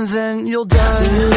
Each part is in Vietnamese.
and then you'll die.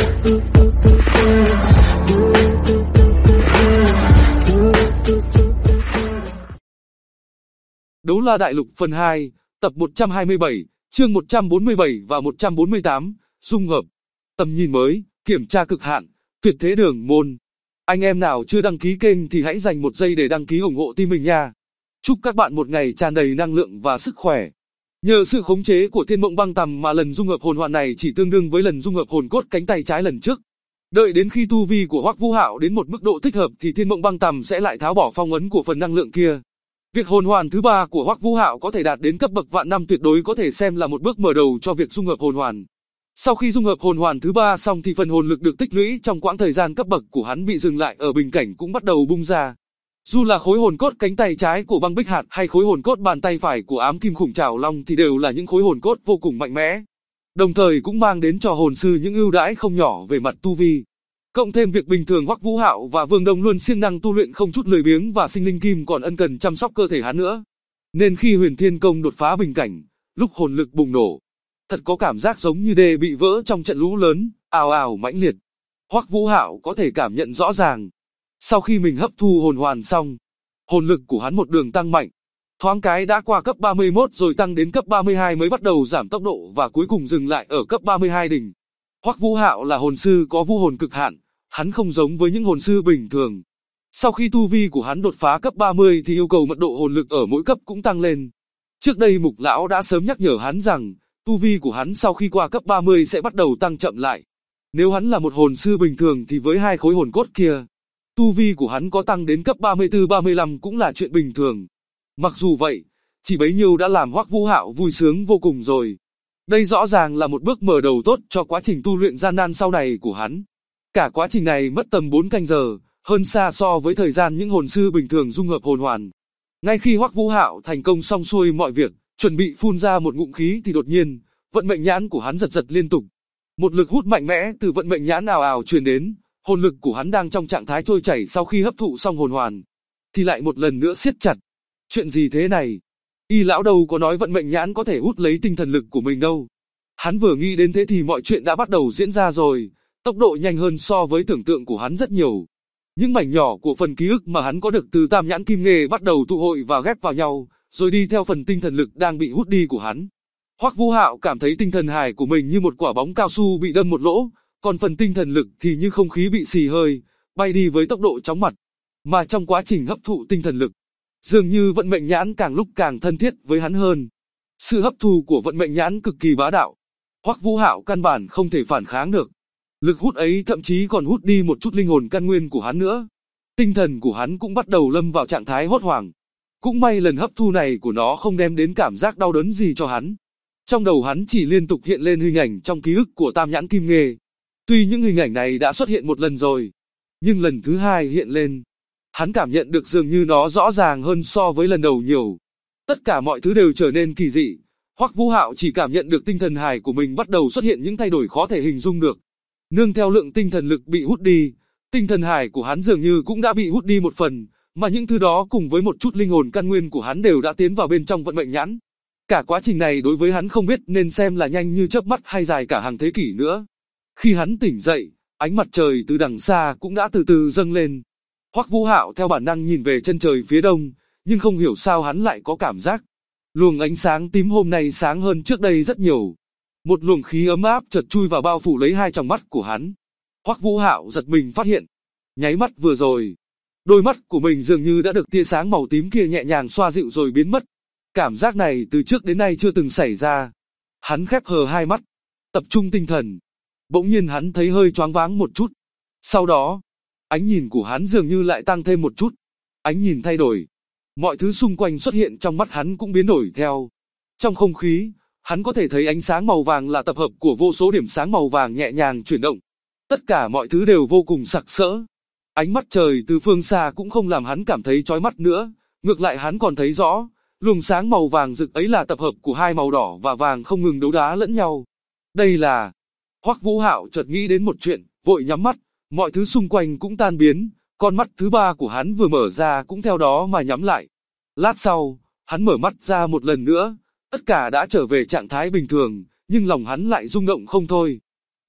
Đấu La Đại Lục phần 2, tập 127, chương 147 và 148, dung hợp, tầm nhìn mới, kiểm tra cực hạn, tuyệt thế đường môn. Anh em nào chưa đăng ký kênh thì hãy dành một giây để đăng ký ủng hộ team mình nha. Chúc các bạn một ngày tràn đầy năng lượng và sức khỏe. Nhờ sự khống chế của Thiên Mộng Băng Tầm mà lần dung hợp hồn hoàn này chỉ tương đương với lần dung hợp hồn cốt cánh tay trái lần trước. Đợi đến khi tu vi của Hoắc Vũ Hạo đến một mức độ thích hợp thì Thiên Mộng Băng Tầm sẽ lại tháo bỏ phong ấn của phần năng lượng kia. Việc hồn hoàn thứ 3 của Hoắc Vũ Hạo có thể đạt đến cấp bậc vạn năm tuyệt đối có thể xem là một bước mở đầu cho việc dung hợp hồn hoàn. Sau khi dung hợp hồn hoàn thứ 3 xong thì phần hồn lực được tích lũy trong quãng thời gian cấp bậc của hắn bị dừng lại ở bình cảnh cũng bắt đầu bung ra. Dù là khối hồn cốt cánh tay trái của Băng Bích Hạt hay khối hồn cốt bàn tay phải của Ám Kim Khủng Trảo Long thì đều là những khối hồn cốt vô cùng mạnh mẽ. Đồng thời cũng mang đến cho hồn sư những ưu đãi không nhỏ về mặt tu vi. Cộng thêm việc bình thường Hoắc Vũ Hạo và Vương Đông luôn siêng năng tu luyện không chút lười biếng và sinh linh kim còn ân cần chăm sóc cơ thể hắn nữa. Nên khi Huyền Thiên Công đột phá bình cảnh, lúc hồn lực bùng nổ, thật có cảm giác giống như đê bị vỡ trong trận lũ lớn, ào ào mãnh liệt. Hoắc Vũ Hạo có thể cảm nhận rõ ràng. Sau khi mình hấp thu hồn hoàn xong, hồn lực của hắn một đường tăng mạnh. Thoáng cái đã qua cấp 31 rồi tăng đến cấp 32 mới bắt đầu giảm tốc độ và cuối cùng dừng lại ở cấp 32 đỉnh. Hoắc Vũ Hạo là hồn sư có vu hồn cực hạn, hắn không giống với những hồn sư bình thường. Sau khi tu vi của hắn đột phá cấp 30 thì yêu cầu mật độ hồn lực ở mỗi cấp cũng tăng lên. Trước đây Mục Lão đã sớm nhắc nhở hắn rằng, tu vi của hắn sau khi qua cấp 30 sẽ bắt đầu tăng chậm lại. Nếu hắn là một hồn sư bình thường thì với hai khối hồn cốt kia, tu vi của hắn có tăng đến cấp 34-35 cũng là chuyện bình thường. Mặc dù vậy, chỉ bấy nhiêu đã làm Hoắc Vũ Hạo vui sướng vô cùng rồi. Đây rõ ràng là một bước mở đầu tốt cho quá trình tu luyện gian nan sau này của hắn. Cả quá trình này mất tầm 4 canh giờ, hơn xa so với thời gian những hồn sư bình thường dung hợp hồn hoàn. Ngay khi Hoắc Vũ Hạo thành công xong xuôi mọi việc, chuẩn bị phun ra một ngụm khí thì đột nhiên, vận mệnh nhãn của hắn giật giật liên tục. Một lực hút mạnh mẽ từ vận mệnh nhãn ào ào truyền đến, hồn lực của hắn đang trong trạng thái trôi chảy sau khi hấp thụ xong hồn hoàn, thì lại một lần nữa siết chặt. Chuyện gì thế này? Y lão đâu có nói vận mệnh nhãn có thể hút lấy tinh thần lực của mình đâu. Hắn vừa nghĩ đến thế thì mọi chuyện đã bắt đầu diễn ra rồi, tốc độ nhanh hơn so với tưởng tượng của hắn rất nhiều. Những mảnh nhỏ của phần ký ức mà hắn có được từ Tam Nhãn Kim Nghê bắt đầu tụ hội và ghép vào nhau, rồi đi theo phần tinh thần lực đang bị hút đi của hắn. Hoắc Vũ Hạo cảm thấy tinh thần hài của mình như một quả bóng cao su bị đâm một lỗ, còn phần tinh thần lực thì như không khí bị xì hơi, bay đi với tốc độ chóng mặt. Mà trong quá trình hấp thụ tinh thần lực, dường như vận mệnh nhãn càng lúc càng thân thiết với hắn hơn. Sự hấp thu của vận mệnh nhãn cực kỳ bá đạo. Hoắc Vũ Hạo căn bản không thể phản kháng được. Lực hút ấy thậm chí còn hút đi một chút linh hồn căn nguyên của hắn nữa. Tinh thần của hắn cũng bắt đầu lâm vào trạng thái hốt hoảng. Cũng may lần hấp thu này của nó không đem đến cảm giác đau đớn gì cho hắn. Trong đầu hắn chỉ liên tục hiện lên hình ảnh trong ký ức của Tam Nhãn Kim Nghê. Tuy những hình ảnh này đã xuất hiện một lần rồi, nhưng lần thứ hai hiện lên, hắn cảm nhận được dường như nó rõ ràng hơn so với lần đầu nhiều. Tất cả mọi thứ đều trở nên kỳ dị. Hoắc Vũ Hạo chỉ cảm nhận được tinh thần hài của mình bắt đầu xuất hiện những thay đổi khó thể hình dung được. Nương theo lượng tinh thần lực bị hút đi, tinh thần hài của hắn dường như cũng đã bị hút đi một phần, mà những thứ đó cùng với một chút linh hồn căn nguyên của hắn đều đã tiến vào bên trong vận mệnh nhãn. Cả quá trình này đối với hắn không biết nên xem là nhanh như chớp mắt hay dài cả hàng thế kỷ nữa. Khi hắn tỉnh dậy, ánh mặt trời từ đằng xa cũng đã từ từ dâng lên. Hoắc Vũ Hạo theo bản năng nhìn về chân trời phía đông, nhưng không hiểu sao hắn lại có cảm giác luồng ánh sáng tím hôm nay sáng hơn trước đây rất nhiều. Một luồng khí ấm áp chợt chui vào bao phủ lấy hai tròng mắt của hắn. Hoắc Vũ Hạo giật mình phát hiện, nháy mắt vừa rồi, đôi mắt của mình dường như đã được tia sáng màu tím kia nhẹ nhàng xoa dịu rồi biến mất. Cảm giác này từ trước đến nay chưa từng xảy ra. Hắn khép hờ hai mắt, tập trung tinh thần. Bỗng nhiên hắn thấy hơi choáng váng một chút. Sau đó, ánh nhìn của hắn dường như lại tăng thêm một chút. Ánh nhìn thay đổi. Mọi thứ xung quanh xuất hiện trong mắt hắn cũng biến đổi theo. Trong không khí, hắn có thể thấy ánh sáng màu vàng là tập hợp của vô số điểm sáng màu vàng nhẹ nhàng chuyển động. Tất cả mọi thứ đều vô cùng sặc sỡ. Ánh mắt trời từ phương xa cũng không làm hắn cảm thấy chói mắt nữa. Ngược lại hắn còn thấy rõ, luồng sáng màu vàng rực ấy là tập hợp của hai màu đỏ và vàng không ngừng đấu đá lẫn nhau. Đây là... Hoắc Vũ Hạo chợt nghĩ đến một chuyện, vội nhắm mắt, mọi thứ xung quanh cũng tan biến, con mắt thứ ba của hắn vừa mở ra cũng theo đó mà nhắm lại. Lát sau, hắn mở mắt ra một lần nữa, tất cả đã trở về trạng thái bình thường, nhưng lòng hắn lại rung động không thôi.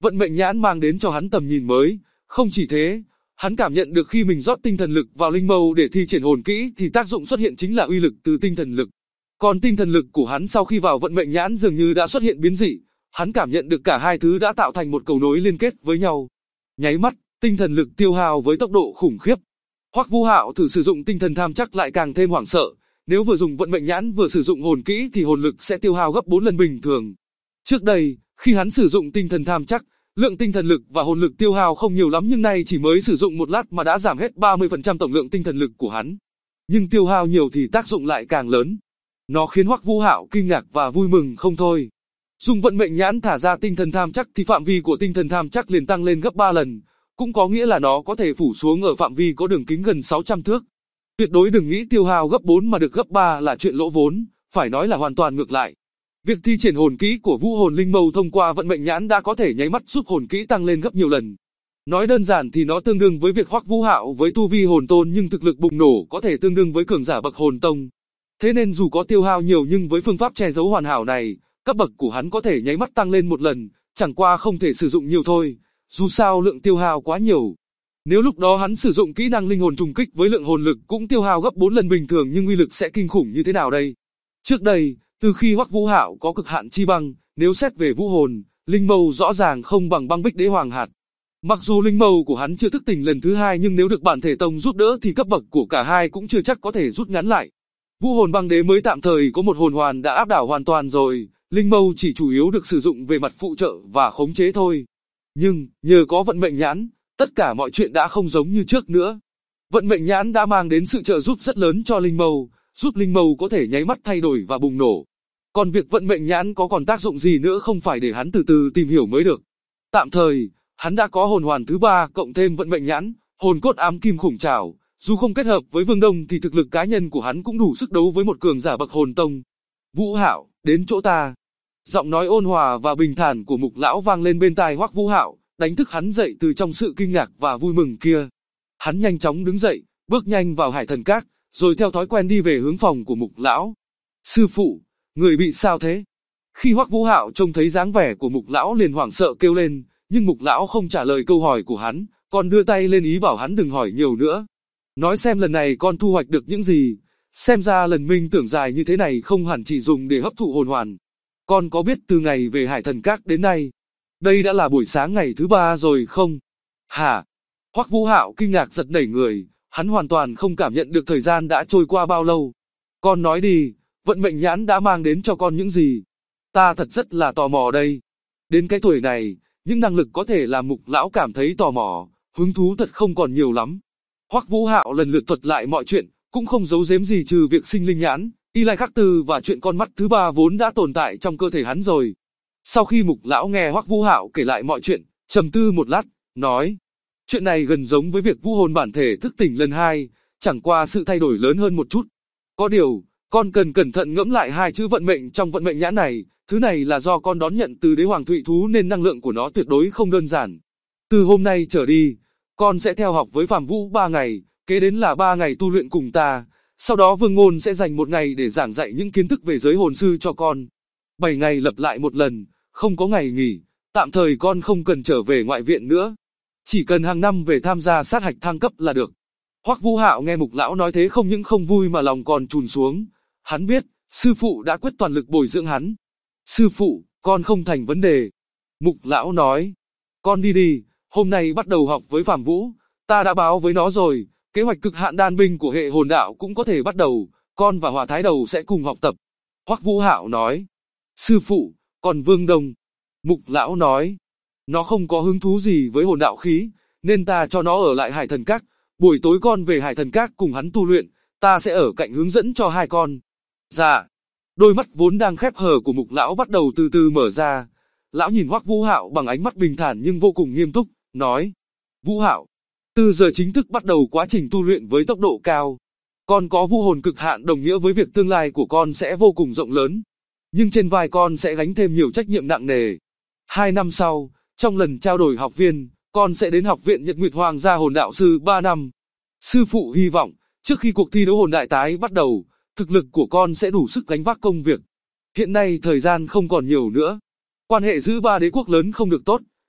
Vận mệnh nhãn mang đến cho hắn tầm nhìn mới, không chỉ thế, hắn cảm nhận được khi mình rót tinh thần lực vào linh mâu để thi triển hồn kỹ thì tác dụng xuất hiện chính là uy lực từ tinh thần lực. Còn tinh thần lực của hắn sau khi vào vận mệnh nhãn dường như đã xuất hiện biến dị, hắn cảm nhận được cả hai thứ đã tạo thành một cầu nối liên kết với nhau. Nháy mắt, tinh thần lực tiêu hao với tốc độ khủng khiếp. Hoắc Vũ Hạo thử sử dụng tinh thần tham chắc lại càng thêm hoảng sợ, nếu vừa dùng vận mệnh nhãn vừa sử dụng hồn kỹ thì hồn lực sẽ tiêu hao gấp 4 lần bình thường. Trước đây, khi hắn sử dụng tinh thần tham chắc, lượng tinh thần lực và hồn lực tiêu hao không nhiều lắm nhưng nay chỉ mới sử dụng một lát mà đã giảm hết 30% tổng lượng tinh thần lực của hắn. Nhưng tiêu hao nhiều thì tác dụng lại càng lớn. Nó khiến Hoắc Vũ Hạo kinh ngạc và vui mừng không thôi. Dùng vận mệnh nhãn thả ra tinh thần tham chắc thì phạm vi của tinh thần tham chắc liền tăng lên gấp 3 lần, cũng có nghĩa là nó có thể phủ xuống ở phạm vi có đường kính gần 600 thước. Tuyệt đối đừng nghĩ tiêu hao gấp 4 mà được gấp 3 là chuyện lỗ vốn, phải nói là hoàn toàn ngược lại. Việc thi triển hồn kỹ của Vũ Hồn Linh Mâu thông qua vận mệnh nhãn đã có thể nháy mắt giúp hồn kỹ tăng lên gấp nhiều lần. Nói đơn giản thì nó tương đương với việc Hoắc Vũ Hạo với tu vi hồn tôn nhưng thực lực bùng nổ có thể tương đương với cường giả bậc hồn tông. Thế nên dù có tiêu hao nhiều nhưng với phương pháp che giấu hoàn hảo này, cấp bậc của hắn có thể nháy mắt tăng lên một lần, chẳng qua không thể sử dụng nhiều thôi, dù sao lượng tiêu hao quá nhiều. Nếu lúc đó hắn sử dụng kỹ năng linh hồn trùng kích với lượng hồn lực cũng tiêu hao gấp 4 lần bình thường nhưng uy lực sẽ kinh khủng như thế nào đây? Trước đây, từ khi Hoắc Vũ Hạo có cực hạn chi băng, nếu xét về vũ hồn, linh mâu rõ ràng không bằng băng bích đế hoàng hạt. Mặc dù linh mâu của hắn chưa thức tỉnh lần thứ hai nhưng nếu được bản thể tông giúp đỡ thì cấp bậc của cả hai cũng chưa chắc có thể rút ngắn lại. Vũ hồn băng đế mới tạm thời có một hồn hoàn đã áp đảo hoàn toàn rồi, linh mâu chỉ chủ yếu được sử dụng về mặt phụ trợ và khống chế thôi. Nhưng, nhờ có vận mệnh nhãn, tất cả mọi chuyện đã không giống như trước nữa. Vận mệnh nhãn đã mang đến sự trợ giúp rất lớn cho linh mâu, giúp linh mâu có thể nháy mắt thay đổi và bùng nổ. Còn việc vận mệnh nhãn có còn tác dụng gì nữa không phải để hắn từ từ tìm hiểu mới được. Tạm thời, hắn đã có hồn hoàn thứ 3 cộng thêm vận mệnh nhãn, hồn cốt ám kim khủng trảo, dù không kết hợp với Vương Đông thì thực lực cá nhân của hắn cũng đủ sức đấu với một cường giả bậc hồn tông. Vũ Hạo, đến chỗ ta. Giọng nói ôn hòa và bình thản của Mục lão vang lên bên tai Hoắc Vũ Hạo, đánh thức hắn dậy từ trong sự kinh ngạc và vui mừng kia. Hắn nhanh chóng đứng dậy, bước nhanh vào Hải Thần Các, rồi theo thói quen đi về hướng phòng của Mục lão. Sư phụ, người bị sao thế? Khi Hoắc Vũ Hạo trông thấy dáng vẻ của Mục lão liền hoảng sợ kêu lên, nhưng Mục lão không trả lời câu hỏi của hắn, còn đưa tay lên ý bảo hắn đừng hỏi nhiều nữa. Nói xem lần này con thu hoạch được những gì, xem ra lần minh tưởng dài như thế này không hẳn chỉ dùng để hấp thụ hồn hoàn. Con có biết từ ngày về Hải Thần Các đến nay, đây đã là buổi sáng ngày thứ 3 rồi không? Hả? Hoắc Vũ Hạo kinh ngạc giật nảy người, hắn hoàn toàn không cảm nhận được thời gian đã trôi qua bao lâu. Con nói đi, vận mệnh nhãn đã mang đến cho con những gì? Ta thật rất là tò mò đây. Đến cái tuổi này, những năng lực có thể làm Mục lão cảm thấy tò mò, hứng thú thật không còn nhiều lắm. Hoắc Vũ Hạo lần lượt thuật lại mọi chuyện, cũng không giấu giếm gì trừ việc sinh linh nhãn, y lai khắc tư và chuyện con mắt thứ 3 vốn đã tồn tại trong cơ thể hắn rồi. Sau khi Mục lão nghe Hoắc Vũ Hạo kể lại mọi chuyện, trầm tư một lát, nói: chuyện này gần giống với việc vũ hồn bản thể thức tỉnh lần 2, chẳng qua sự thay đổi lớn hơn một chút. Có điều, con cần cẩn thận ngẫm lại hai chữ vận mệnh trong vận mệnh nhãn này, thứ này là do con đón nhận từ đế hoàng thụy thú nên năng lượng của nó tuyệt đối không đơn giản. Từ hôm nay trở đi, con sẽ theo học với Phạm Vũ 3 ngày, kế đến là 3 ngày tu luyện cùng ta, sau đó Vương Ngôn sẽ dành 1 ngày để giảng dạy những kiến thức về giới hồn sư cho con. 7 ngày lặp lại một lần, không có ngày nghỉ, tạm thời con không cần trở về ngoại viện nữa. Chỉ cần hàng năm về tham gia sát hạch thăng cấp là được. Hoắc Vũ Hạo nghe Mục lão nói thế không những không vui mà lòng còn trùn xuống. Hắn biết, sư phụ đã quyết toàn lực bồi dưỡng hắn. Sư phụ, con không thành vấn đề. Mục lão nói, con đi đi, hôm nay bắt đầu học với Phạm Vũ, ta đã báo với nó rồi, kế hoạch cực hạn đan binh của hệ hồn đạo cũng có thể bắt đầu, con và Hỏa Thái Đầu sẽ cùng học tập. Hoắc Vũ Hạo nói, sư phụ, còn Vương Đông. Mục lão nói, nó không có hứng thú gì với hồn đạo khí, nên ta cho nó ở lại Hải Thần Các, buổi tối con về Hải Thần Các cùng hắn tu luyện, ta sẽ ở cạnh hướng dẫn cho hai con. Dạ. Đôi mắt vốn đang khép hờ của Mục lão bắt đầu từ từ mở ra. Lão nhìn Hoắc Vũ Hạo bằng ánh mắt bình thản nhưng vô cùng nghiêm túc, nói: Vũ Hạo, từ giờ chính thức bắt đầu quá trình tu luyện với tốc độ cao. Con có vũ hồn cực hạn đồng nghĩa với việc tương lai của con sẽ vô cùng rộng lớn. Nhưng trên vai con sẽ gánh thêm nhiều trách nhiệm nặng nề. 2 năm sau, trong lần trao đổi học viên, con sẽ đến học viện Nhật Nguyệt Hoàng gia hồn đạo sư 3 năm. Sư phụ hy vọng, trước khi cuộc thi đấu hồn đại tái bắt đầu, thực lực của con sẽ đủ sức gánh vác công việc. Hiện nay thời gian không còn nhiều nữa. Quan hệ giữa 3 đế quốc lớn không được tốt,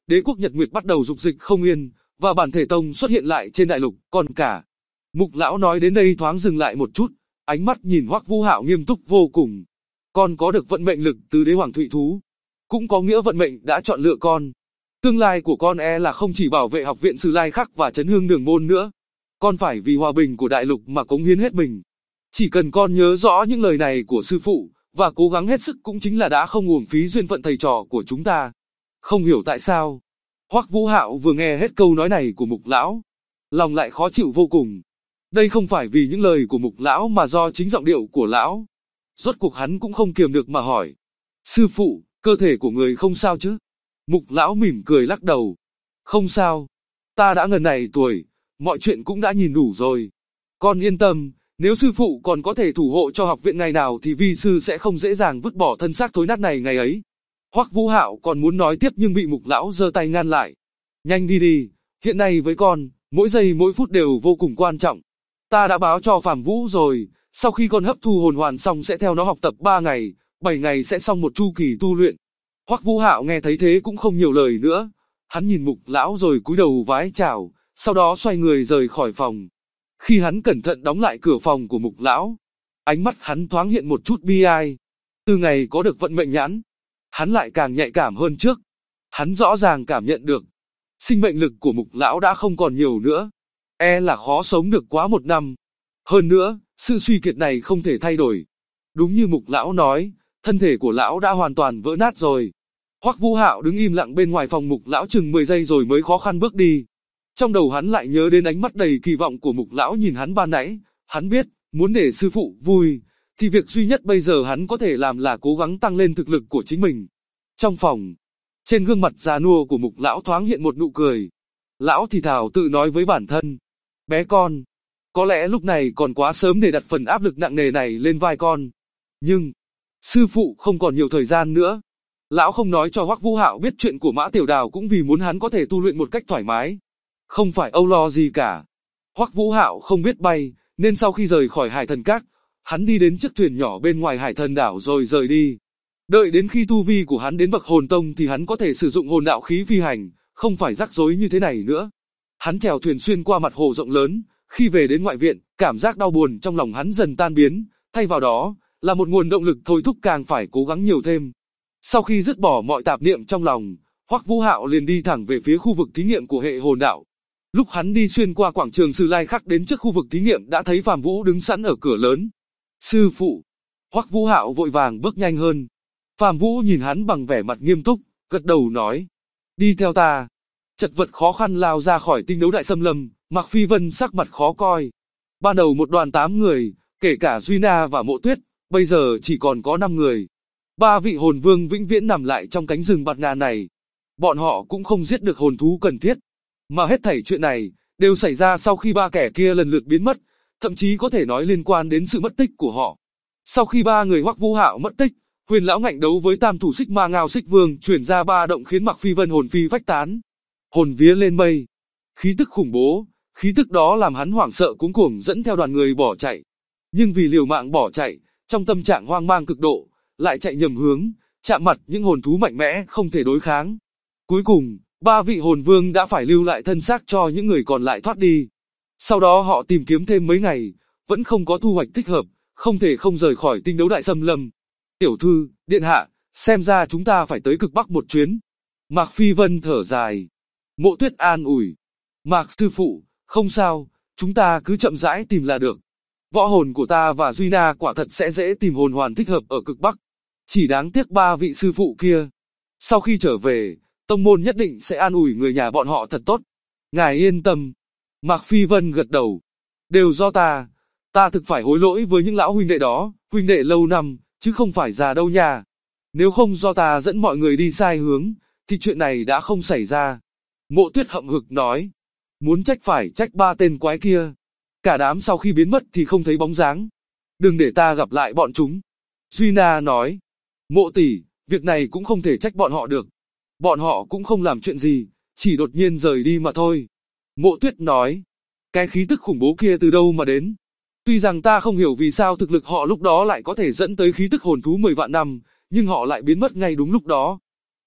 đế quốc Nhật Nguyệt bắt đầu dục dịch không yên, và bản thể tông xuất hiện lại trên đại lục, còn cả. Mục lão nói đến đây thoáng dừng lại một chút, ánh mắt nhìn Hoắc Vũ Hạo nghiêm túc vô cùng. Con có được vận mệnh lực từ đế hoàng thụy thú, cũng có nghĩa vận mệnh đã chọn lựa con. Tương lai của con là không chỉ bảo vệ học viện Sử Lai Khắc và Chấn Hương Đường Môn nữa. Con phải vì hòa bình của đại lục mà cống hiến hết mình. Chỉ cần con nhớ rõ những lời này của sư phụ, và cố gắng hết sức cũng chính là đã không uổng phí duyên phận thầy trò của chúng ta. Không hiểu tại sao, Hoắc Vũ Hạo vừa nghe hết câu nói này của Mục lão, lòng lại khó chịu vô cùng. Đây không phải vì những lời của Mục lão mà do chính giọng điệu của lão. Rốt cuộc hắn cũng không kiềm được mà hỏi. Sư phụ, cơ thể của người không sao chứ? Mục lão mỉm cười lắc đầu. Không sao. Ta đã ngần này tuổi, mọi chuyện cũng đã nhìn đủ rồi. Con yên tâm, nếu sư phụ còn có thể thủ hộ cho học viện ngày nào thì vi sư sẽ không dễ dàng vứt bỏ thân xác thối nát này ngày ấy. Hoắc Vũ Hạo còn muốn nói tiếp nhưng bị Mục lão giơ tay ngăn lại. Nhanh đi đi, hiện nay với con, mỗi giây mỗi phút đều vô cùng quan trọng. Ta đã báo cho Phạm Vũ rồi, sau khi con hấp thu hồn hoàn xong sẽ theo nó học tập 3 ngày, 7 ngày sẽ xong một chu kỳ tu luyện. Hoắc Vũ Hạo nghe thấy thế cũng không nhiều lời nữa, hắn nhìn Mục lão rồi cúi đầu vái chào, sau đó xoay người rời khỏi phòng. Khi hắn cẩn thận đóng lại cửa phòng của Mục lão, ánh mắt hắn thoáng hiện một chút bi ai. Từ ngày có được vận mệnh nhãn, hắn lại càng nhạy cảm hơn trước. Hắn rõ ràng cảm nhận được, sinh mệnh lực của Mục lão đã không còn nhiều nữa, là khó sống được quá 1 năm. Hơn nữa, sự suy kiệt này không thể thay đổi. Đúng như Mục lão nói, thân thể của lão đã hoàn toàn vỡ nát rồi. Hoắc Vũ Hạo đứng im lặng bên ngoài phòng Mục lão chừng 10 giây rồi mới khó khăn bước đi. Trong đầu hắn lại nhớ đến ánh mắt đầy kỳ vọng của Mục lão nhìn hắn ban nãy, hắn biết, muốn để sư phụ vui, thì việc duy nhất bây giờ hắn có thể làm là cố gắng tăng lên thực lực của chính mình. Trong phòng, trên gương mặt già nua của Mục lão thoáng hiện một nụ cười. Lão thì thào tự nói với bản thân, bé con, có lẽ lúc này còn quá sớm để đặt phần áp lực nặng nề này lên vai con. Nhưng, sư phụ không còn nhiều thời gian nữa. Lão không nói cho Hoắc Vũ Hạo biết chuyện của Mã Tiểu Đào cũng vì muốn hắn có thể tu luyện một cách thoải mái. Không phải âu lo gì cả. Hoắc Vũ Hạo không biết bay, nên sau khi rời khỏi Hải Thần Các, hắn đi đến chiếc thuyền nhỏ bên ngoài Hải Thần Đảo rồi rời đi. Đợi đến khi tu vi của hắn đến bậc hồn tông thì hắn có thể sử dụng hồn đạo khí phi hành, không phải rắc rối như thế này nữa. Hắn chèo thuyền xuyên qua mặt hồ rộng lớn, khi về đến ngoại viện, cảm giác đau buồn trong lòng hắn dần tan biến, thay vào đó là một nguồn động lực thôi thúc càng phải cố gắng nhiều thêm. Sau khi dứt bỏ mọi tạp niệm trong lòng, Hoắc Vũ Hạo liền đi thẳng về phía khu vực thí nghiệm của hệ hồn đạo. Lúc hắn đi xuyên qua quảng trường Sử Lai Khắc đến trước khu vực thí nghiệm đã thấy Phạm Vũ đứng sẵn ở cửa lớn. Sư phụ! Hoắc Vũ Hạo vội vàng bước nhanh hơn. Phạm Vũ nhìn hắn bằng vẻ mặt nghiêm túc, gật đầu nói. Đi theo ta. Chật vật khó khăn lao ra khỏi tinh đấu đại xâm lâm, Mạc Phi Vân sắc mặt khó coi. Ban đầu một đoàn 8 người, kể cả Duy Na và Mộ Tuyết, bây giờ chỉ còn có 5 người. 3 vị hồn vương vĩnh viễn nằm lại trong cánh rừng bạt ngàn này. Bọn họ cũng không giết được hồn thú cần thiết. Mà hết thảy chuyện này, đều xảy ra sau khi 3 kẻ kia lần lượt biến mất, thậm chí có thể nói liên quan đến sự mất tích của họ. Sau khi 3 người Hoắc Vũ Hạo mất tích, Huyền lão ngạnh đấu với tam thủ Xích Ma Ngao Xích Vương chuyển ra 3 động khiến Mạc Phi Vân hồn phi phách tán. Hồn vía lên mây. Khí tức khủng bố, khí tức đó làm hắn hoảng sợ cuống cuồng dẫn theo đoàn người bỏ chạy. Nhưng vì liều mạng bỏ chạy, trong tâm trạng hoang mang cực độ, lại chạy nhầm hướng, chạm mặt những hồn thú mạnh mẽ không thể đối kháng. Cuối cùng, 3 vị hồn vương đã phải lưu lại thân xác cho những người còn lại thoát đi. Sau đó họ tìm kiếm thêm mấy ngày, vẫn không có thu hoạch thích hợp, không thể không rời khỏi tinh đấu đại xâm lâm. Tiểu thư, điện hạ, xem ra chúng ta phải tới cực Bắc một chuyến. Mạc Phi Vân thở dài. Mộ Tuyết an ủi. Mạc sư phụ, không sao, chúng ta cứ chậm rãi tìm là được. Võ hồn của ta và Duy Na quả thật sẽ dễ tìm hồn hoàn thích hợp ở cực Bắc. Chỉ đáng tiếc 3 vị sư phụ kia. Sau khi trở về, tông môn nhất định sẽ an ủi người nhà bọn họ thật tốt. Ngài yên tâm. Mạc Phi Vân gật đầu. Đều do ta thực phải hối lỗi với những lão huynh đệ đó, huynh đệ lâu năm, chứ không phải già đâu nha. Nếu không do ta dẫn mọi người đi sai hướng, thì chuyện này đã không xảy ra. Mộ Tuyết hậm hực nói. Muốn trách phải trách 3 tên quái kia. Cả đám sau khi biến mất thì không thấy bóng dáng. Đừng để ta gặp lại bọn chúng. Duy Na nói. Mộ tỷ, việc này cũng không thể trách bọn họ được. Bọn họ cũng không làm chuyện gì, chỉ đột nhiên rời đi mà thôi. Mộ Tuyết nói. Cái khí tức khủng bố kia từ đâu mà đến? Tuy rằng ta không hiểu vì sao thực lực họ lúc đó lại có thể dẫn tới khí tức hồn thú 10 vạn năm, nhưng họ lại biến mất ngay đúng lúc đó.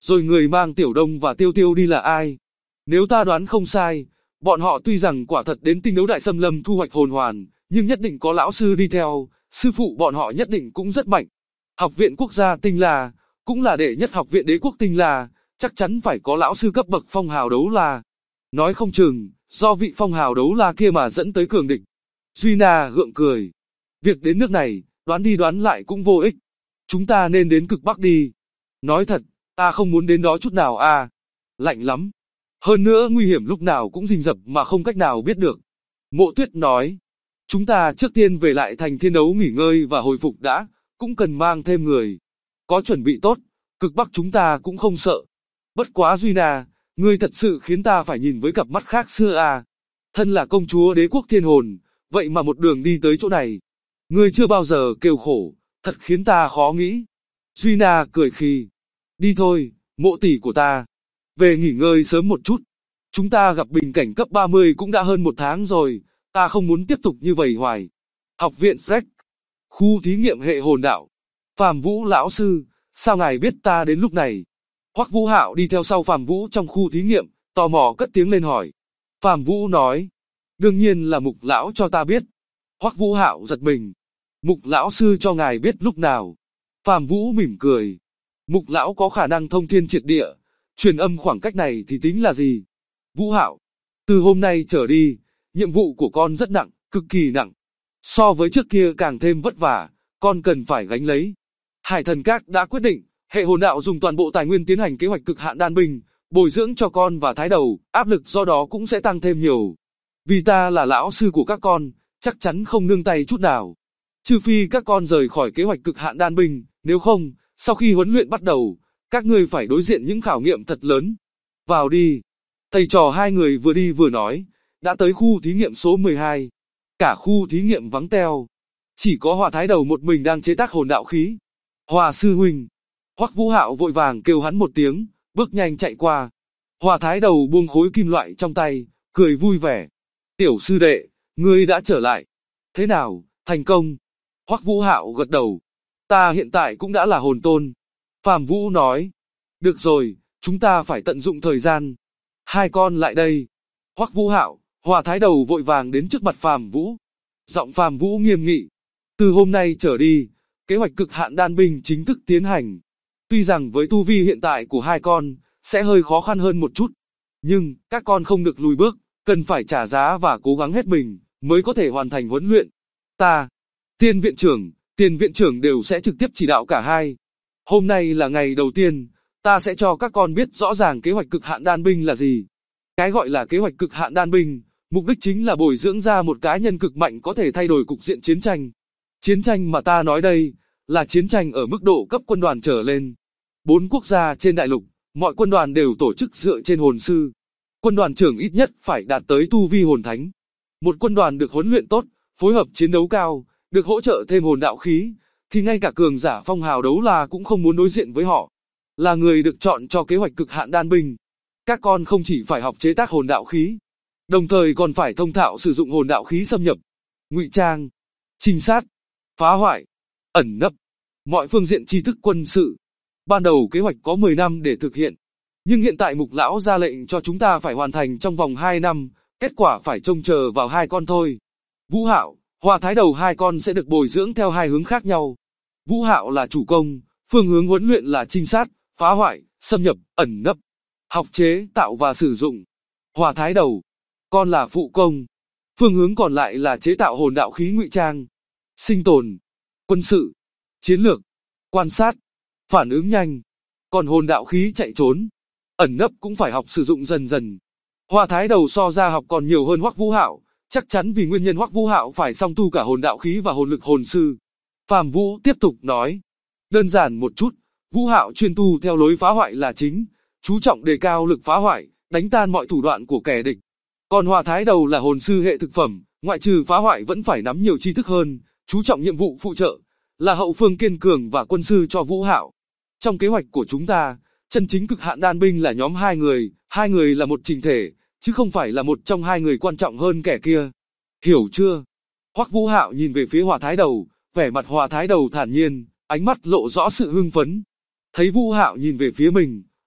Rồi người mang Tiểu Đông và Tiêu Tiêu đi là ai? Nếu ta đoán không sai, bọn họ tuy rằng quả thật đến Tinh Đấu Đại Xâm Lâm thu hoạch hồn hoàn, nhưng nhất định có lão sư đi theo, sư phụ bọn họ nhất định cũng rất mạnh. Học viện Quốc gia Tinh La, cũng là đệ nhất học viện đế quốc Tinh La, chắc chắn phải có lão sư cấp bậc phong hào đấu la. Nói không chừng, do vị phong hào đấu la kia mà dẫn tới cường địch. Duy Na gượng cười. Việc đến nước này, đoán đi đoán lại cũng vô ích. Chúng ta nên đến cực Bắc đi. Nói thật, ta không muốn đến đó chút nào à. Lạnh lắm. Hơn nữa nguy hiểm lúc nào cũng rình rập mà không cách nào biết được. Mộ Tuyết nói. Chúng ta trước tiên về lại thành Thiên Đấu nghỉ ngơi và hồi phục đã, cũng cần mang thêm người. Có chuẩn bị tốt, cực Bắc chúng ta cũng không sợ. Bất quá Duy Na, ngươi thật sự khiến ta phải nhìn với cặp mắt khác xưa à. Thân là công chúa đế quốc thiên hồn, vậy mà một đường đi tới chỗ này. Ngươi chưa bao giờ kêu khổ, thật khiến ta khó nghĩ. Duy Na cười khì. Đi thôi, mộ tỷ của ta. Về nghỉ ngơi sớm một chút. Chúng ta gặp bình cảnh cấp 30 cũng đã hơn 1 tháng rồi, ta không muốn tiếp tục như vậy hoài. Học viện Freck. Khu thí nghiệm hệ hồn đạo. Phàm Vũ lão sư, sao ngài biết ta đến lúc này? Hoắc Vũ Hạo đi theo sau Phàm Vũ trong khu thí nghiệm, tò mò cất tiếng lên hỏi. Phàm Vũ nói, đương nhiên là Mục lão cho ta biết. Hoắc Vũ Hạo giật mình. Mục lão sư cho ngài biết lúc nào? Phàm Vũ mỉm cười. Mục lão có khả năng thông thiên triệt địa, truyền âm khoảng cách này thì tính là gì? Vũ Hạo, từ hôm nay trở đi, nhiệm vụ của con rất nặng, cực kỳ nặng. So với trước kia càng thêm vất vả, con cần phải gánh lấy. Hải Thần Các đã quyết định, hệ hồn đạo dùng toàn bộ tài nguyên tiến hành kế hoạch cực hạn đan binh, bồi dưỡng cho con và Thái Đầu, áp lực do đó cũng sẽ tăng thêm nhiều. Vì ta là lão sư của các con, chắc chắn không nương tay chút nào. Trừ phi các con rời khỏi kế hoạch cực hạn đan binh, nếu không, sau khi huấn luyện bắt đầu, các ngươi phải đối diện những khảo nghiệm thật lớn. Vào đi. Thầy trò hai người vừa đi vừa nói, đã tới khu thí nghiệm số 12. Cả khu thí nghiệm vắng teo. Chỉ có Hòa Thái Đầu một mình đang chế tác hồn đạo khí. Hòa sư huynh. Hoắc Vũ Hạo vội vàng kêu hắn một tiếng, bước nhanh chạy qua. Hòa Thái Đầu buông khối kim loại trong tay, cười vui vẻ. Tiểu sư đệ, ngươi đã trở lại. Thế nào, thành công? Hoắc Vũ Hạo gật đầu. Ta hiện tại cũng đã là hồn tôn. Phàm Vũ nói. Được rồi, chúng ta phải tận dụng thời gian. Hai con lại đây. Hoắc Vũ Hạo, Hòa Thái Đầu vội vàng đến trước mặt Phàm Vũ. Giọng Phàm Vũ nghiêm nghị. Từ hôm nay trở đi, kế hoạch cực hạn đan binh chính thức tiến hành. Tuy rằng với tu vi hiện tại của hai con, sẽ hơi khó khăn hơn một chút. Nhưng, các con không được lùi bước, cần phải trả giá và cố gắng hết mình, mới có thể hoàn thành huấn luyện. Ta, Tiền viện trưởng đều sẽ trực tiếp chỉ đạo cả hai. Hôm nay là ngày đầu tiên, ta sẽ cho các con biết rõ ràng kế hoạch cực hạn đan binh là gì. Cái gọi là kế hoạch cực hạn đan binh, mục đích chính là bồi dưỡng ra một cá nhân cực mạnh có thể thay đổi cục diện chiến tranh. Chiến tranh mà ta nói đây, là chiến tranh ở mức độ cấp quân đoàn trở lên. 4 quốc gia trên đại lục, mọi quân đoàn đều tổ chức dựa trên hồn sư. Quân đoàn trưởng ít nhất phải đạt tới tu vi hồn thánh. Một quân đoàn được huấn luyện tốt, phối hợp chiến đấu cao, được hỗ trợ thêm hồn đạo khí, thì ngay cả cường giả phong hào đấu la cũng không muốn đối diện với họ. Là người được chọn cho kế hoạch cực hạn đan binh. Các con không chỉ phải học chế tác hồn đạo khí, đồng thời còn phải thông thạo sử dụng hồn đạo khí xâm nhập, ngụy trang, trinh sát, phá hoại, ẩn nấp, mọi phương diện tri thức quân sự. Ban đầu kế hoạch có 10 năm để thực hiện, nhưng hiện tại Mục lão ra lệnh cho chúng ta phải hoàn thành trong vòng 2 năm, kết quả phải trông chờ vào hai con thôi. Vũ Hạo, Hòa Thái Đầu hai con sẽ được bồi dưỡng theo hai hướng khác nhau. Vũ Hạo là chủ công, phương hướng huấn luyện là trinh sát, phá hoại, xâm nhập, ẩn nấp, học chế, tạo và sử dụng. Hòa Thái Đầu, con là phụ công, phương hướng còn lại là chế tạo hồn đạo khí ngụy trang, sinh tồn, quân sự, chiến lược, quan sát, phản ứng nhanh. Còn hồn đạo khí chạy trốn, ẩn nấp cũng phải học sử dụng dần dần. Hòa Thái Đầu so ra học còn nhiều hơn Hoắc Vũ Hạo, chắc chắn vì nguyên nhân Hoắc Vũ Hạo phải song tu cả hồn đạo khí và hồn lực hồn sư. Phàm Vũ tiếp tục nói, đơn giản một chút, Vũ Hạo chuyên tu theo lối phá hoại là chính, chú trọng đề cao lực phá hoại, đánh tan mọi thủ đoạn của kẻ địch. Còn Hòa Thái Đầu là hồn sư hệ thực phẩm, ngoại trừ phá hoại vẫn phải nắm nhiều tri thức hơn, chú trọng nhiệm vụ phụ trợ, là hậu phương kiên cường và quân sư cho Vũ Hạo. Trong kế hoạch của chúng ta, chân chính cực hạn đan binh là nhóm hai người là một chỉnh thể, chứ không phải là một trong hai người quan trọng hơn kẻ kia. Hiểu chưa? Hoắc Vũ Hạo nhìn về phía Hòa Thái Đầu, vẻ mặt Hòa Thái Đầu thản nhiên, ánh mắt lộ rõ sự hưng phấn. Thấy Vũ Hạo nhìn về phía mình,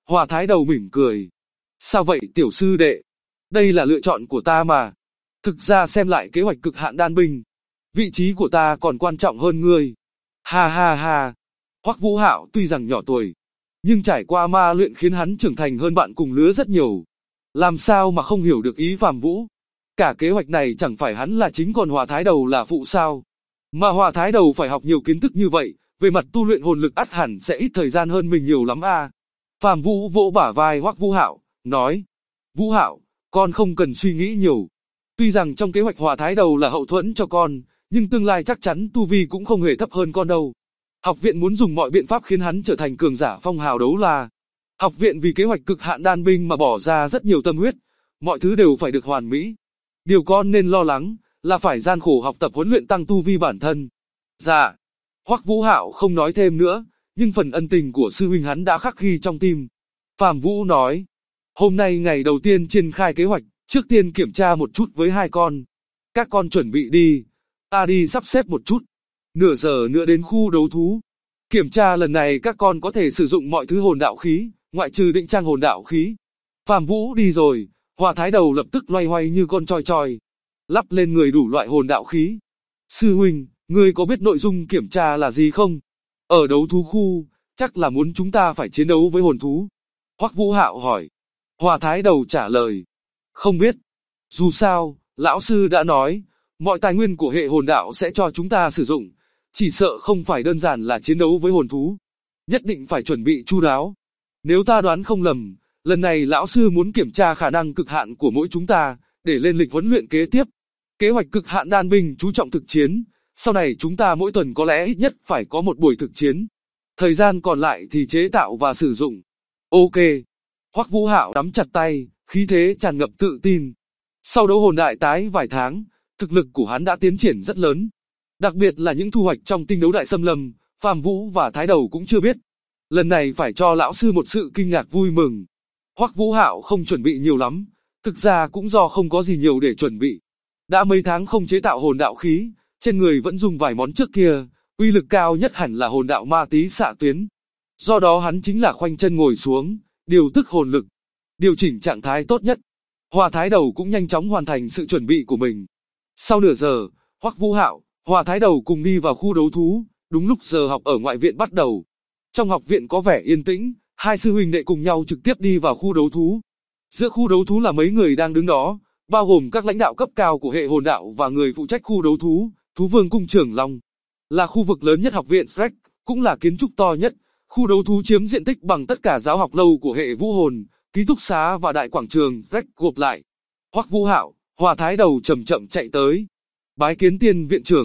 Hòa Thái Đầu mỉm cười. Sao vậy tiểu sư đệ? Đây là lựa chọn của ta mà. Thực ra xem lại kế hoạch cực hạn đan binh, vị trí của ta còn quan trọng hơn ngươi. Ha ha ha. Hoắc Vũ Hạo tuy rằng nhỏ tuổi, nhưng trải qua ma luyện khiến hắn trưởng thành hơn bạn cùng lứa rất nhiều. Làm sao mà không hiểu được ý Phạm Vũ? Cả kế hoạch này chẳng phải hắn là chính còn Hòa Thái Đầu là phụ sao? Mà Hòa Thái Đầu phải học nhiều kiến thức như vậy, về mặt tu luyện hồn lực ắt hẳn sẽ ít thời gian hơn mình nhiều lắm à. Phạm Vũ vỗ bả vai Hoắc Vũ Hạo, nói: Vũ Hạo, con không cần suy nghĩ nhiều. Tuy rằng trong kế hoạch Hòa Thái Đầu là hậu thuẫn cho con, nhưng tương lai chắc chắn tu vi cũng không hề thấp hơn con đâu. Học viện muốn dùng mọi biện pháp khiến hắn trở thành cường giả phong hào đấu la. Học viện vì kế hoạch cực hạn đan binh mà bỏ ra rất nhiều tâm huyết, mọi thứ đều phải được hoàn mỹ. Điều con nên lo lắng là phải gian khổ học tập huấn luyện tăng tu vi bản thân. Dạ. Hoắc Vũ Hạo không nói thêm nữa, nhưng phần ân tình của sư huynh hắn đã khắc ghi trong tim. Phạm Vũ nói: Hôm nay ngày đầu tiên triển khai kế hoạch, trước tiên kiểm tra một chút với hai con. Các con chuẩn bị đi, ta đi sắp xếp một chút. Nửa giờ nữa đến khu đấu thú. Kiểm tra lần này các con có thể sử dụng mọi thứ hồn đạo khí, ngoại trừ định trang hồn đạo khí. Phạm Vũ đi rồi, Hòa Thái Đầu lập tức loay hoay như con choi choi, lắp lên người đủ loại hồn đạo khí. Sư huynh, ngươi có biết nội dung kiểm tra là gì không? Ở đấu thú khu, chắc là muốn chúng ta phải chiến đấu với hồn thú. Hoắc Vũ Hạo hỏi. Hòa Thái Đầu trả lời: Không biết. Dù sao, lão sư đã nói, mọi tài nguyên của hệ hồn đạo sẽ cho chúng ta sử dụng. Chỉ sợ không phải đơn giản là chiến đấu với hồn thú. Nhất định phải chuẩn bị chu đáo. Nếu ta đoán không lầm, lần này lão sư muốn kiểm tra khả năng cực hạn của mỗi chúng ta, để lên lịch huấn luyện kế tiếp. Kế hoạch cực hạn đan binh chú trọng thực chiến, sau này chúng ta mỗi tuần có lẽ ít nhất phải có một buổi thực chiến. Thời gian còn lại thì chế tạo và sử dụng. Ok. Hoắc Vũ Hạo nắm chặt tay, khí thế tràn ngập tự tin. Sau đấu hồn đại tái vài tháng, thực lực của hắn đã tiến triển rất lớn. Đặc biệt là những thu hoạch trong tinh đấu đại xâm lâm, Phạm Vũ và Thái Đầu cũng chưa biết. Lần này phải cho lão sư một sự kinh ngạc vui mừng. Hoắc Vũ Hạo không chuẩn bị nhiều lắm, thực ra cũng do không có gì nhiều để chuẩn bị. Đã mấy tháng không chế tạo hồn đạo khí, trên người vẫn dùng vài món trước kia, uy lực cao nhất hẳn là hồn đạo ma tí xạ tuyến. Do đó hắn chính là khoanh chân ngồi xuống, điều tức hồn lực, điều chỉnh trạng thái tốt nhất. Hòa Thái Đầu cũng nhanh chóng hoàn thành sự chuẩn bị của mình. Sau nửa giờ, Hoắc Vũ Hạo, Hòa Thái Đầu cùng đi vào khu đấu thú, đúng lúc giờ học ở ngoại viện bắt đầu. Trong học viện có vẻ yên tĩnh, hai sư huynh đệ cùng nhau trực tiếp đi vào khu đấu thú. Giữa khu đấu thú là mấy người đang đứng đó, bao gồm các lãnh đạo cấp cao của hệ hồn đạo và người phụ trách khu đấu thú, Thú Vương Cung Trưởng Long. Là khu vực lớn nhất học viện Freck, cũng là kiến trúc to nhất. Khu đấu thú chiếm diện tích bằng tất cả giáo học lâu của hệ vũ hồn, ký túc xá và đại quảng trường Freck gộp lại. Hoắc Vũ Hạo, Hòa Thái Đầu chậm chậm chạy tới. Bái kiến tiền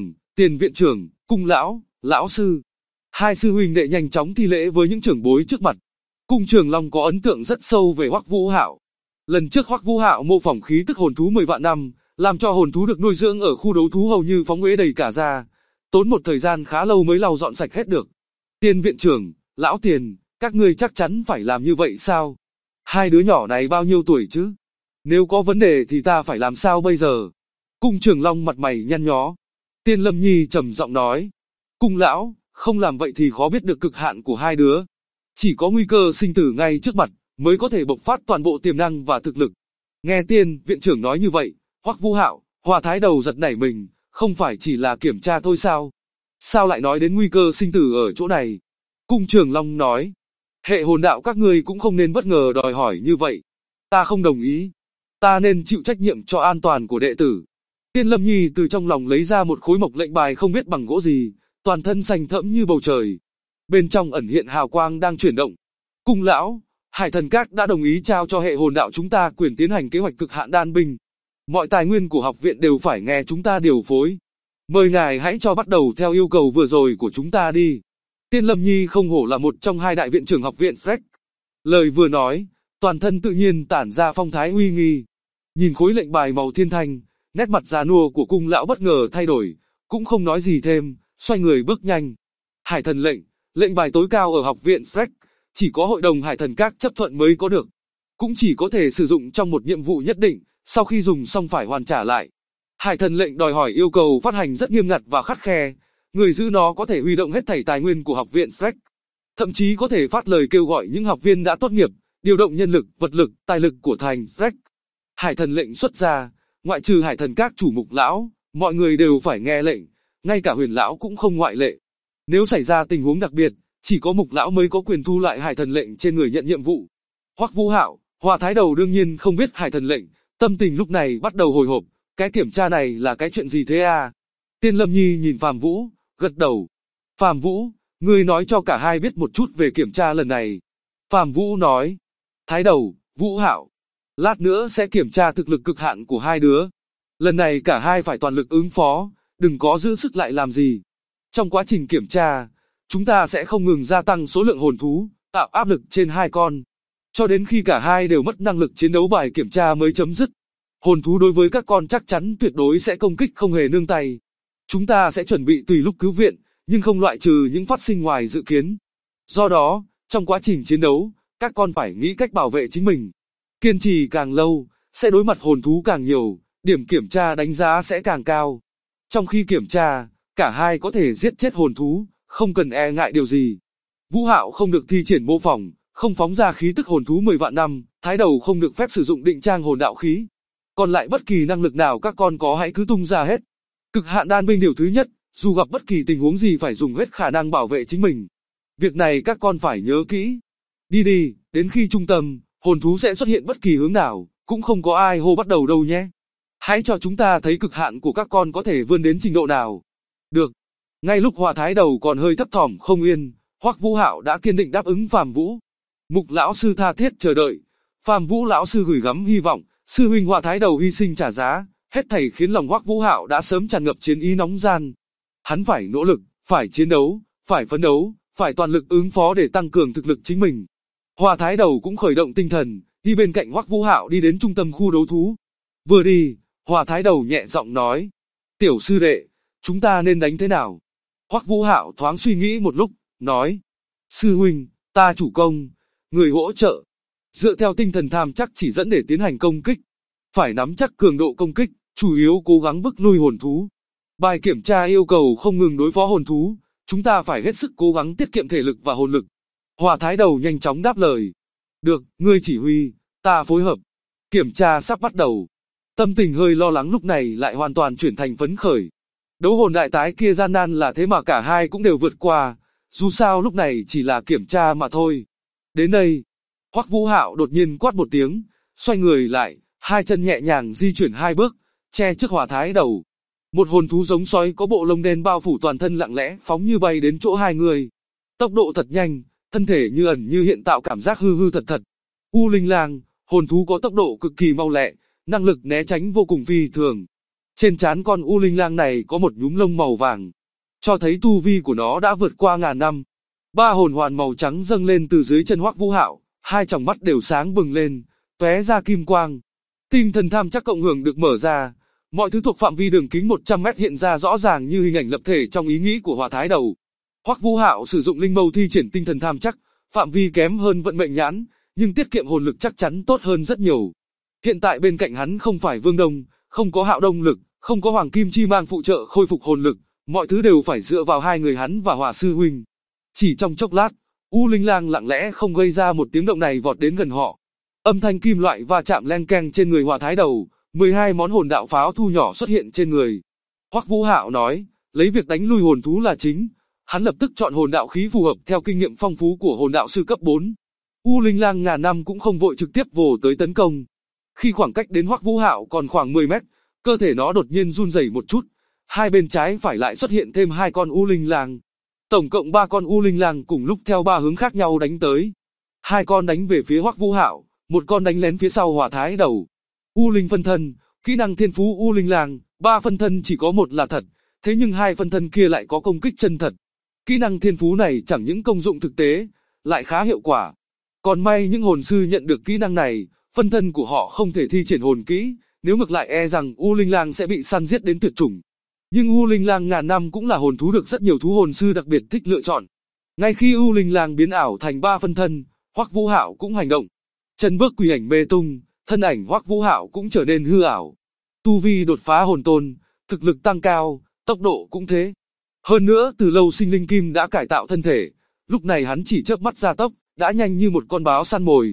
viện trưởng, cung lão, lão sư. Hai sư huynh đệ nhanh chóng thi lễ với những trưởng bối trước mặt. Cung Trường Long có ấn tượng rất sâu về Hoắc Vũ Hạo. Lần trước Hoắc Vũ Hạo mô phỏng khí tức hồn thú 10 vạn năm, làm cho hồn thú được nuôi dưỡng ở khu đấu thú hầu như phóng uế đầy cả ra, tốn một thời gian khá lâu mới lau dọn sạch hết được. Tiền viện trưởng, lão Tiền, các ngươi chắc chắn phải làm như vậy sao? Hai đứa nhỏ này bao nhiêu tuổi chứ? Nếu có vấn đề thì ta phải làm sao bây giờ? Cung Trường Long mặt mày nhăn nhó. Tiên Lâm Nhi trầm giọng nói. Cung lão, không làm vậy thì khó biết được cực hạn của hai đứa. Chỉ có nguy cơ sinh tử ngay trước mặt, mới có thể bộc phát toàn bộ tiềm năng và thực lực. Nghe Tiên viện trưởng nói như vậy, Hoắc Vũ Hạo, Hòa Thái Đầu giật nảy mình, không phải chỉ là kiểm tra thôi sao? Sao lại nói đến nguy cơ sinh tử ở chỗ này? Cung Trường Long nói. Hệ hồn đạo các ngươi cũng không nên bất ngờ đòi hỏi như vậy. Ta không đồng ý. Ta nên chịu trách nhiệm cho an toàn của đệ tử. Tiên Lâm Nhi từ trong lòng lấy ra một khối mộc lệnh bài không biết bằng gỗ gì, toàn thân xanh thẫm như bầu trời. Bên trong ẩn hiện hào quang đang chuyển động. Cung lão, Hải Thần Các đã đồng ý trao cho hệ hồn đạo chúng ta quyền tiến hành kế hoạch cực hạn đan binh. Mọi tài nguyên của học viện đều phải nghe chúng ta điều phối. Mời ngài hãy cho bắt đầu theo yêu cầu vừa rồi của chúng ta đi. Tiên Lâm Nhi không hổ là một trong hai đại viện trưởng học viện Freck. Lời vừa nói, toàn thân tự nhiên tản ra phong thái uy nghi. Nhìn khối lệnh bài màu thiên thanh, nét mặt già nua của cung lão bất ngờ thay đổi, cũng không nói gì thêm, xoay người bước nhanh. Hải thần lệnh, lệnh bài tối cao ở học viện Freck, chỉ có hội đồng Hải thần các chấp thuận mới có được. Cũng chỉ có thể sử dụng trong một nhiệm vụ nhất định, sau khi dùng xong phải hoàn trả lại. Hải thần lệnh đòi hỏi yêu cầu phát hành rất nghiêm ngặt và khắt khe, người giữ nó có thể huy động hết thảy tài nguyên của học viện Freck. Thậm chí có thể phát lời kêu gọi những học viên đã tốt nghiệp, điều động nhân lực, vật lực, tài lực của thành Rex. Hải thần lệnh xuất ra, ngoại trừ hải thần các chủ mục lão, mọi người đều phải nghe lệnh, ngay cả huyền lão cũng không ngoại lệ. Nếu xảy ra tình huống đặc biệt, chỉ có mục lão mới có quyền thu lại hải thần lệnh trên người nhận nhiệm vụ. Hoắc Vũ Hạo, Hòa Thái Đầu đương nhiên không biết hải thần lệnh, tâm tình lúc này bắt đầu hồi hộp, cái kiểm tra này là cái chuyện gì thế à? Tiên Lâm Nhi nhìn Phàm Vũ, gật đầu. Phàm Vũ, ngươi nói cho cả hai biết một chút về kiểm tra lần này. Phàm Vũ nói, Thái Đầu, Vũ Hạo, lát nữa sẽ kiểm tra thực lực cực hạn của hai đứa. Lần này cả hai phải toàn lực ứng phó, đừng có giữ sức lại làm gì. Trong quá trình kiểm tra, chúng ta sẽ không ngừng gia tăng số lượng hồn thú, tạo áp lực trên hai con, cho đến khi cả hai đều mất năng lực chiến đấu bài kiểm tra mới chấm dứt. Hồn thú đối với các con chắc chắn tuyệt đối sẽ công kích không hề nương tay. Chúng ta sẽ chuẩn bị tùy lúc cứu viện, nhưng không loại trừ những phát sinh ngoài dự kiến. Do đó, trong quá trình chiến đấu, các con phải nghĩ cách bảo vệ chính mình. Kiên trì càng lâu, sẽ đối mặt hồn thú càng nhiều, điểm kiểm tra đánh giá sẽ càng cao. Trong khi kiểm tra, cả hai có thể giết chết hồn thú, không cần e ngại điều gì. Vũ Hạo không được thi triển mô phỏng, không phóng ra khí tức hồn thú 10 vạn năm, Thái Đầu không được phép sử dụng định trang hồn đạo khí. Còn lại bất kỳ năng lực nào các con có hãy cứ tung ra hết. Cực hạn đan binh điều thứ nhất, dù gặp bất kỳ tình huống gì phải dùng hết khả năng bảo vệ chính mình. Việc này các con phải nhớ kỹ. Đi đi, đến khi trung tâm, hồn thú sẽ xuất hiện bất kỳ hướng nào, cũng không có ai hô bắt đầu đâu nhé. Hãy cho chúng ta thấy cực hạn của các con có thể vươn đến trình độ nào. Được. Ngay lúc Hòa Thái Đầu còn hơi thấp thỏm không yên, Hoắc Vũ Hạo đã kiên định đáp ứng Phàm Vũ. Mục lão sư tha thiết chờ đợi, Phàm Vũ lão sư gửi gắm hy vọng, sư huynh Hòa Thái Đầu hy sinh trả giá, hết thảy khiến lòng Hoắc Vũ Hạo đã sớm tràn ngập chiến ý nóng gian. Hắn phải nỗ lực, phải chiến đấu, phải phấn đấu, phải toàn lực ứng phó để tăng cường thực lực chính mình. Hòa Thái Đầu cũng khởi động tinh thần, đi bên cạnh Hoắc Vũ Hạo đi đến trung tâm khu đấu thú. Vừa đi, Hòa Thái Đầu nhẹ giọng nói, tiểu sư đệ, chúng ta nên đánh thế nào? Hoắc Vũ Hạo thoáng suy nghĩ một lúc, nói, sư huynh, ta chủ công, người hỗ trợ. Dựa theo tinh thần tham chắc chỉ dẫn để tiến hành công kích. Phải nắm chắc cường độ công kích, chủ yếu cố gắng bức lui hồn thú. Bài kiểm tra yêu cầu không ngừng đối phó hồn thú, chúng ta phải hết sức cố gắng tiết kiệm thể lực và hồn lực. Hòa Thái Đầu nhanh chóng đáp lời. Được, ngươi chỉ huy, ta phối hợp. Kiểm tra sắp bắt đầu. Tâm tình hơi lo lắng lúc này lại hoàn toàn chuyển thành phấn khởi. Đấu hồn đại tái kia gian nan là thế mà cả hai cũng đều vượt qua, dù sao lúc này chỉ là kiểm tra mà thôi. Đến đây, Hoắc Vũ Hạo đột nhiên quát một tiếng, xoay người lại, hai chân nhẹ nhàng di chuyển hai bước, che trước Hòa Thái Đầu. Một hồn thú giống sói có bộ lông đen bao phủ toàn thân lặng lẽ phóng như bay đến chỗ hai người. Tốc độ thật nhanh, thân thể như ẩn như hiện tạo cảm giác hư hư thật thật. U Linh Lang, hồn thú có tốc độ cực kỳ mau lẹ, năng lực né tránh vô cùng phi thường. Trên trán con U Linh Lang này có một nhúm lông màu vàng, cho thấy tu vi của nó đã vượt qua ngàn năm. Ba hồn hoàn màu trắng dâng lên từ dưới chân Hoắc Vũ Hạo, hai tròng mắt đều sáng bừng lên, tóe ra kim quang. Tinh thần tham chắc cộng hưởng được mở ra, mọi thứ thuộc phạm vi đường kính 100 mét hiện ra rõ ràng như hình ảnh lập thể trong ý nghĩ của Hòa Thái Đầu. Hoắc Vũ Hạo sử dụng linh mâu thi triển tinh thần tham chắc, phạm vi kém hơn vận mệnh nhãn, nhưng tiết kiệm hồn lực chắc chắn tốt hơn rất nhiều. Hiện tại bên cạnh hắn không phải Vương Đông, không có Hạo Đông lực, không có Hoàng Kim Chi mang phụ trợ khôi phục hồn lực, mọi thứ đều phải dựa vào hai người hắn và Hòa sư huynh. Chỉ trong chốc lát, U Linh Lang lặng lẽ không gây ra một tiếng động này vọt đến gần họ. Âm thanh kim loại va chạm len keng trên người Hòa Thái Đầu, 12 món hồn đạo pháo thu nhỏ xuất hiện trên người. Hoắc Vũ Hạo nói, lấy việc đánh lui hồn thú là chính. Hắn lập tức chọn hồn đạo khí phù hợp theo kinh nghiệm phong phú của hồn đạo sư cấp 4. U Linh Lang ngàn năm cũng không vội trực tiếp vồ tới tấn công. Khi khoảng cách đến Hoắc Vũ Hạo còn khoảng 10 mét, cơ thể nó đột nhiên run rẩy một chút. Hai bên trái phải lại xuất hiện thêm hai con U Linh Lang. Tổng cộng 3 con U Linh Lang cùng lúc theo 3 hướng khác nhau đánh tới. Hai con đánh về phía Hoắc Vũ Hạo, một con đánh lén phía sau Hòa Thái Đầu. U Linh phân thân, kỹ năng thiên phú U Linh Lang, 3 phân thân chỉ có một là thật, thế nhưng 2 phân thân kia lại có công kích chân thật. Kỹ năng thiên phú này chẳng những công dụng thực tế, lại khá hiệu quả. Còn may những hồn sư nhận được kỹ năng này, phân thân của họ không thể thi triển hồn kỹ, nếu ngược lại e rằng U Linh Lang sẽ bị săn giết đến tuyệt chủng. Nhưng U Linh Lang ngàn năm cũng là hồn thú được rất nhiều thú hồn sư đặc biệt thích lựa chọn. Ngay khi U Linh Lang biến ảo thành 3 phân thân, Hoắc Vũ Hạo cũng hành động. Chân bước quỷ ảnh mê tung, thân ảnh Hoắc Vũ Hạo cũng trở nên hư ảo. Tu vi đột phá hồn tôn, thực lực tăng cao, tốc độ cũng thế. Hơn nữa từ lâu sinh linh kim đã cải tạo thân thể, lúc này hắn chỉ chớp mắt gia tốc, đã nhanh như một con báo săn mồi.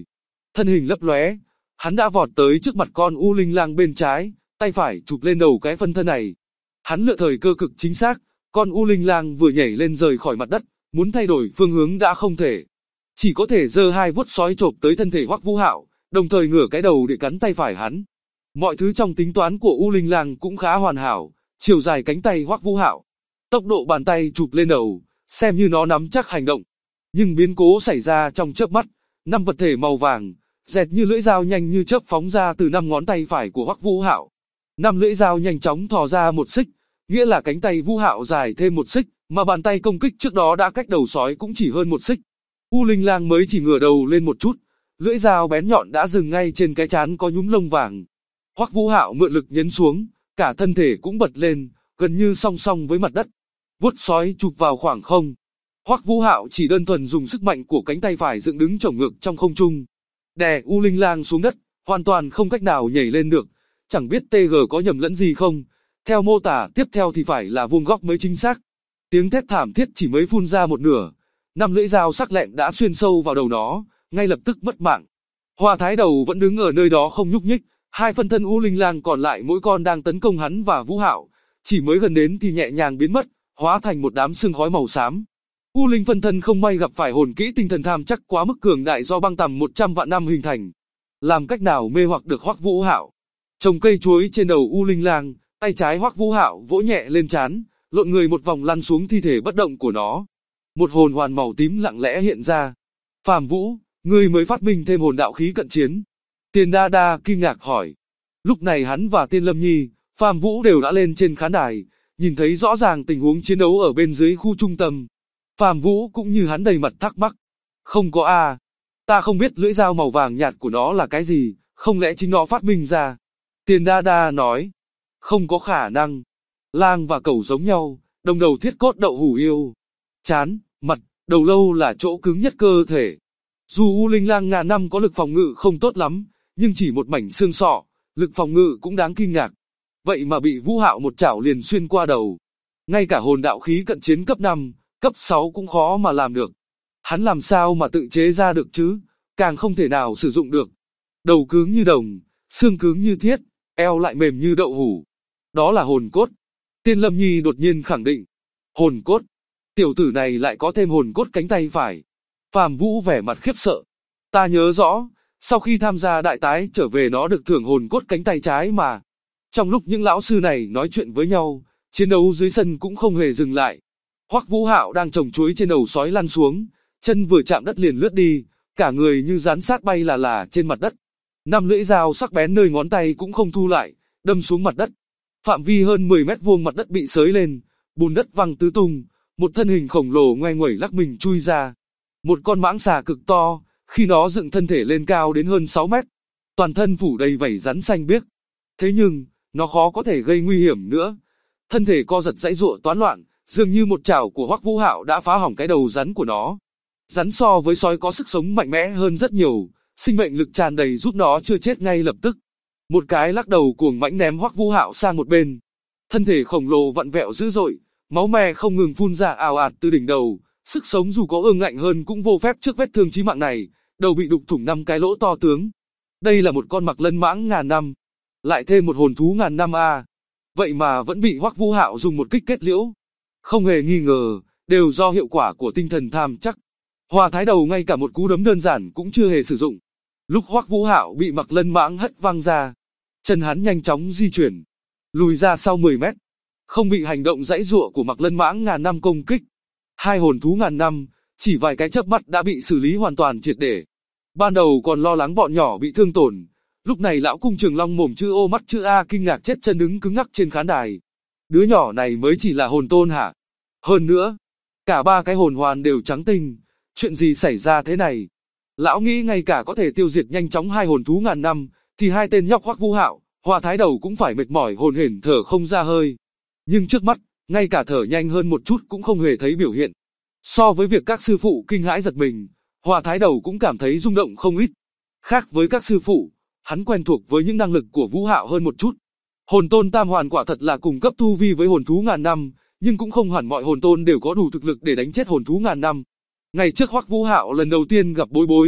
Thân hình lấp lóe, hắn đã vọt tới trước mặt con U Linh Lang bên trái, tay phải chụp lên đầu cái phân thân này. Hắn lựa thời cơ cực chính xác, con U Linh Lang vừa nhảy lên rời khỏi mặt đất, muốn thay đổi phương hướng đã không thể. Chỉ có thể giơ hai vuốt sói chộp tới thân thể Hoắc Vũ Hạo, đồng thời ngửa cái đầu để cắn tay phải hắn. Mọi thứ trong tính toán của U Linh Lang cũng khá hoàn hảo, chiều dài cánh tay Hoắc Vũ Hạo, tốc độ bàn tay chụp lên đầu, xem như nó nắm chắc hành động. Nhưng biến cố xảy ra trong chớp mắt, 5 vật thể màu vàng, dẹt như lưỡi dao nhanh như chớp phóng ra từ 5 ngón tay phải của Hoắc Vũ Hạo. 5 lưỡi dao nhanh chóng thò ra một xích, nghĩa là cánh tay Vũ Hạo dài thêm một xích, mà bàn tay công kích trước đó đã cách đầu sói cũng chỉ hơn một xích. U Linh Lang mới chỉ ngửa đầu lên một chút, lưỡi dao bén nhọn đã dừng ngay trên cái trán có nhúm lông vàng. Hoắc Vũ Hạo mượn lực nhấn xuống, cả thân thể cũng bật lên, gần như song song với mặt đất. Vuốt sói chụp vào khoảng không. Hoắc Vũ Hạo chỉ đơn thuần dùng sức mạnh của cánh tay phải dựng đứng chổng ngược trong không trung, đè U Linh Lang xuống đất, hoàn toàn không cách nào nhảy lên được. Chẳng biết TG có nhầm lẫn gì không? Theo mô tả tiếp theo thì phải là vuông góc mới chính xác. Tiếng thét thảm thiết chỉ mới phun ra một nửa, 5 lưỡi dao sắc lẹm đã xuyên sâu vào đầu nó, ngay lập tức mất mạng. Hoa Thái Đầu vẫn đứng ở nơi đó không nhúc nhích, hai phân thân U Linh Lang còn lại mỗi con đang tấn công hắn và Vũ Hạo, chỉ mới gần đến thì nhẹ nhàng biến mất, hóa thành một đám sương khói màu xám. U Linh phân thân không may gặp phải hồn kỹ tinh thần tham chắc quá mức cường đại do băng tầm 100 vạn năm hình thành. Làm cách nào mê hoặc được Hoắc Vũ Hạo? Trồng cây chuối trên đầu U Linh Lang, tay trái Hoắc Vũ Hạo vỗ nhẹ lên trán, lộn người một vòng lăn xuống thi thể bất động của nó. Một hồn hoàn màu tím lặng lẽ hiện ra. Phàm Vũ, ngươi mới phát minh thêm hồn đạo khí cận chiến. Tiền Đa Đa kinh ngạc hỏi. Lúc này hắn và Tiên Lâm Nhi, Phàm Vũ đều đã lên trên khán đài, nhìn thấy rõ ràng tình huống chiến đấu ở bên dưới khu trung tâm. Phàm Vũ cũng như hắn đầy mặt thắc mắc. Không có a, ta không biết lưỡi dao màu vàng nhạt của nó là cái gì, không lẽ chính nó phát minh ra? Tiền Đa Đa nói. Không có khả năng. Lang và cẩu giống nhau, đồng đầu thiết cốt đậu hủ yêu. Chán, mặt, đầu lâu là chỗ cứng nhất cơ thể. Dù U Linh Lang ngàn năm có lực phòng ngự không tốt lắm, nhưng chỉ một mảnh xương sọ, lực phòng ngự cũng đáng kinh ngạc. Vậy mà bị Vũ Hạo một chảo liền xuyên qua đầu. Ngay cả hồn đạo khí cận chiến cấp 5, cấp 6 cũng khó mà làm được. Hắn làm sao mà tự chế ra được chứ, càng không thể nào sử dụng được. Đầu cứng như đồng, xương cứng như thiết, eo lại mềm như đậu hủ. Đó là hồn cốt. Tiên Lâm Nhi đột nhiên khẳng định. Hồn cốt. Tiểu tử này lại có thêm hồn cốt cánh tay phải. Phàm Vũ vẻ mặt khiếp sợ. Ta nhớ rõ, sau khi tham gia đại tái trở về nó được thưởng hồn cốt cánh tay trái mà. Trong lúc những lão sư này nói chuyện với nhau, chiến đấu dưới sân cũng không hề dừng lại. Hoắc Vũ Hạo đang trồng chuối trên đầu sói lăn xuống, chân vừa chạm đất liền lướt đi, cả người như dán sát bay là trên mặt đất. 5 lưỡi dao sắc bén nơi ngón tay cũng không thu lại, đâm xuống mặt đất. Phạm vi hơn 10 mét vuông mặt đất bị xới lên, bùn đất văng tứ tung, một thân hình khổng lồ ngoe nguẩy lắc mình chui ra. Một con mãng xà cực to, khi nó dựng thân thể lên cao đến hơn 6 mét, toàn thân phủ đầy vảy rắn xanh biếc. Thế nhưng, nó khó có thể gây nguy hiểm nữa. Thân thể co giật giãy giụa toán loạn, dường như một chảo của Hoắc Vũ Hạo đã phá hỏng cái đầu rắn của nó. Rắn so với sói có sức sống mạnh mẽ hơn rất nhiều, sinh mệnh lực tràn đầy giúp nó chưa chết ngay lập tức. Một cái lắc đầu cuồng mãnh ném Hoắc Vũ Hạo sang một bên. Thân thể khổng lồ vặn vẹo dữ dội, máu me không ngừng phun ra ào ạt từ đỉnh đầu, sức sống dù có ương ngạnh hơn cũng vô phép trước vết thương chí mạng này, đầu bị đục thủng 5 cái lỗ to tướng. Đây là một con Mạc Lân mãng ngàn năm, lại thêm một hồn thú ngàn năm a. Vậy mà vẫn bị Hoắc Vũ Hạo dùng một kích kết liễu. Không hề nghi ngờ, đều do hiệu quả của tinh thần tham chắc. Hoa Thái Đầu ngay cả một cú đấm đơn giản cũng chưa hề sử dụng. Lúc Hoắc Vũ Hạo bị Mạc Lân mãng hất văng ra, chân hắn nhanh chóng di chuyển, lùi ra sau 10 mét, không bị hành động giãy giụa của Mạc Lân mãng ngàn năm công kích. Hai hồn thú ngàn năm, chỉ vài cái chớp mắt đã bị xử lý hoàn toàn triệt để. Ban đầu còn lo lắng bọn nhỏ bị thương tổn, lúc này lão cung Trường Long mồm chữ O mắt chữ A kinh ngạc chết chân đứng cứng ngắc trên khán đài. Đứa nhỏ này mới chỉ là hồn tôn hả? Hơn nữa, cả 3 cái hồn hoàn đều trắng tinh, chuyện gì xảy ra thế này? Lão nghĩ ngay cả có thể tiêu diệt nhanh chóng hai hồn thú ngàn năm, thì hai tên nhóc Hoắc Vũ Hạo, Hoa Thái Đầu cũng phải mệt mỏi hồn hển thở không ra hơi. Nhưng trước mắt, ngay cả thở nhanh hơn một chút cũng không hề thấy biểu hiện. So với việc các sư phụ kinh hãi giật mình, Hoa Thái Đầu cũng cảm thấy rung động không ít. Khác với các sư phụ, hắn quen thuộc với những năng lực của Vũ Hạo hơn một chút. Hồn tôn tam hoàn quả thật là cùng cấp tu vi với hồn thú ngàn năm, nhưng cũng không hẳn mọi hồn tôn đều có đủ thực lực để đánh chết hồn thú ngàn năm. Ngày trước Hoắc Vũ Hạo lần đầu tiên gặp Bối Bối,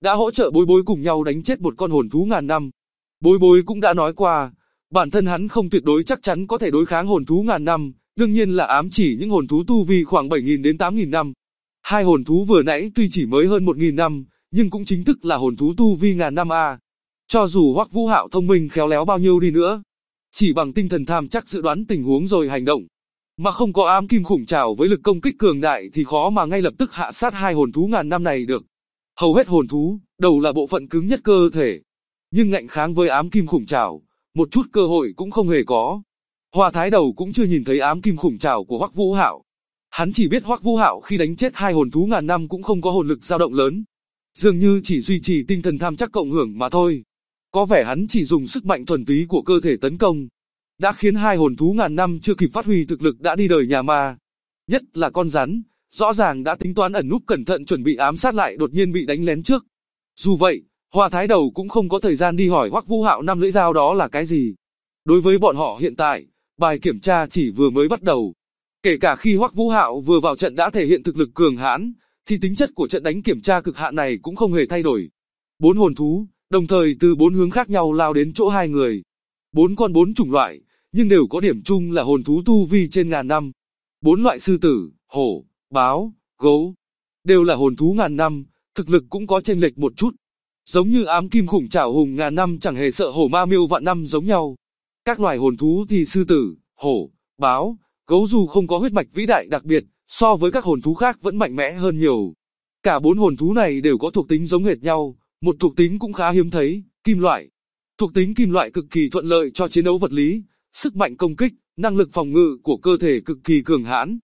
đã hỗ trợ Bối Bối cùng nhau đánh chết một con hồn thú ngàn năm. Bối Bối cũng đã nói qua, bản thân hắn không tuyệt đối chắc chắn có thể đối kháng hồn thú ngàn năm, đương nhiên là ám chỉ những hồn thú tu vi khoảng 7.000 đến 8.000 năm. Hai hồn thú vừa nãy tuy chỉ mới hơn 1.000 năm, nhưng cũng chính thức là hồn thú tu vi ngàn năm a. Cho dù Hoắc Vũ Hạo thông minh khéo léo bao nhiêu đi nữa, chỉ bằng tinh thần tham chắc dự đoán tình huống rồi hành động, mà không có ám kim khủng trảo với lực công kích cường đại thì khó mà ngay lập tức hạ sát hai hồn thú ngàn năm này được. Hầu hết hồn thú, đầu là bộ phận cứng nhất cơ thể, nhưng ngạnh kháng với ám kim khủng trảo, một chút cơ hội cũng không hề có. Hoa Thái Đầu cũng chưa nhìn thấy ám kim khủng trảo của Hoắc Vũ Hạo. Hắn chỉ biết Hoắc Vũ Hạo khi đánh chết hai hồn thú ngàn năm cũng không có hồn lực dao động lớn, dường như chỉ duy trì tinh thần tham chắc cộng hưởng mà thôi. Có vẻ hắn chỉ dùng sức mạnh thuần túy của cơ thể tấn công, đã khiến hai hồn thú ngàn năm chưa kịp phát huy thực lực đã đi đời nhà ma. Nhất là con rắn, rõ ràng đã tính toán ẩn núp cẩn thận chuẩn bị ám sát lại đột nhiên bị đánh lén trước. Dù vậy, Hoa Thái Đầu cũng không có thời gian đi hỏi Hoắc Vũ Hạo năm lưỡi dao đó là cái gì. Đối với bọn họ hiện tại, bài kiểm tra chỉ vừa mới bắt đầu. Kể cả khi Hoắc Vũ Hạo vừa vào trận đã thể hiện thực lực cường hãn, thì tính chất của trận đánh kiểm tra cực hạn này cũng không hề thay đổi. 4 hồn thú, đồng thời từ 4 hướng khác nhau lao đến chỗ hai người. 4 con 4 chủng loại, nhưng đều có điểm chung là hồn thú tu vi trên ngàn năm. 4 loại sư tử, hổ, báo, gấu, đều là hồn thú ngàn năm, thực lực cũng có chênh lệch một chút. Giống như ám kim khủng trảo hùng ngàn năm chẳng hề sợ hổ ma miêu vạn năm giống nhau. Các loài hồn thú thì sư tử, hổ, báo, gấu dù không có huyết mạch vĩ đại đặc biệt, so với các hồn thú khác vẫn mạnh mẽ hơn nhiều. Cả 4 hồn thú này đều có thuộc tính giống hệt nhau, một thuộc tính cũng khá hiếm thấy, kim loại. Thuộc tính kim loại cực kỳ thuận lợi cho chiến đấu vật lý, sức mạnh công kích, năng lực phòng ngự của cơ thể cực kỳ cường hãn.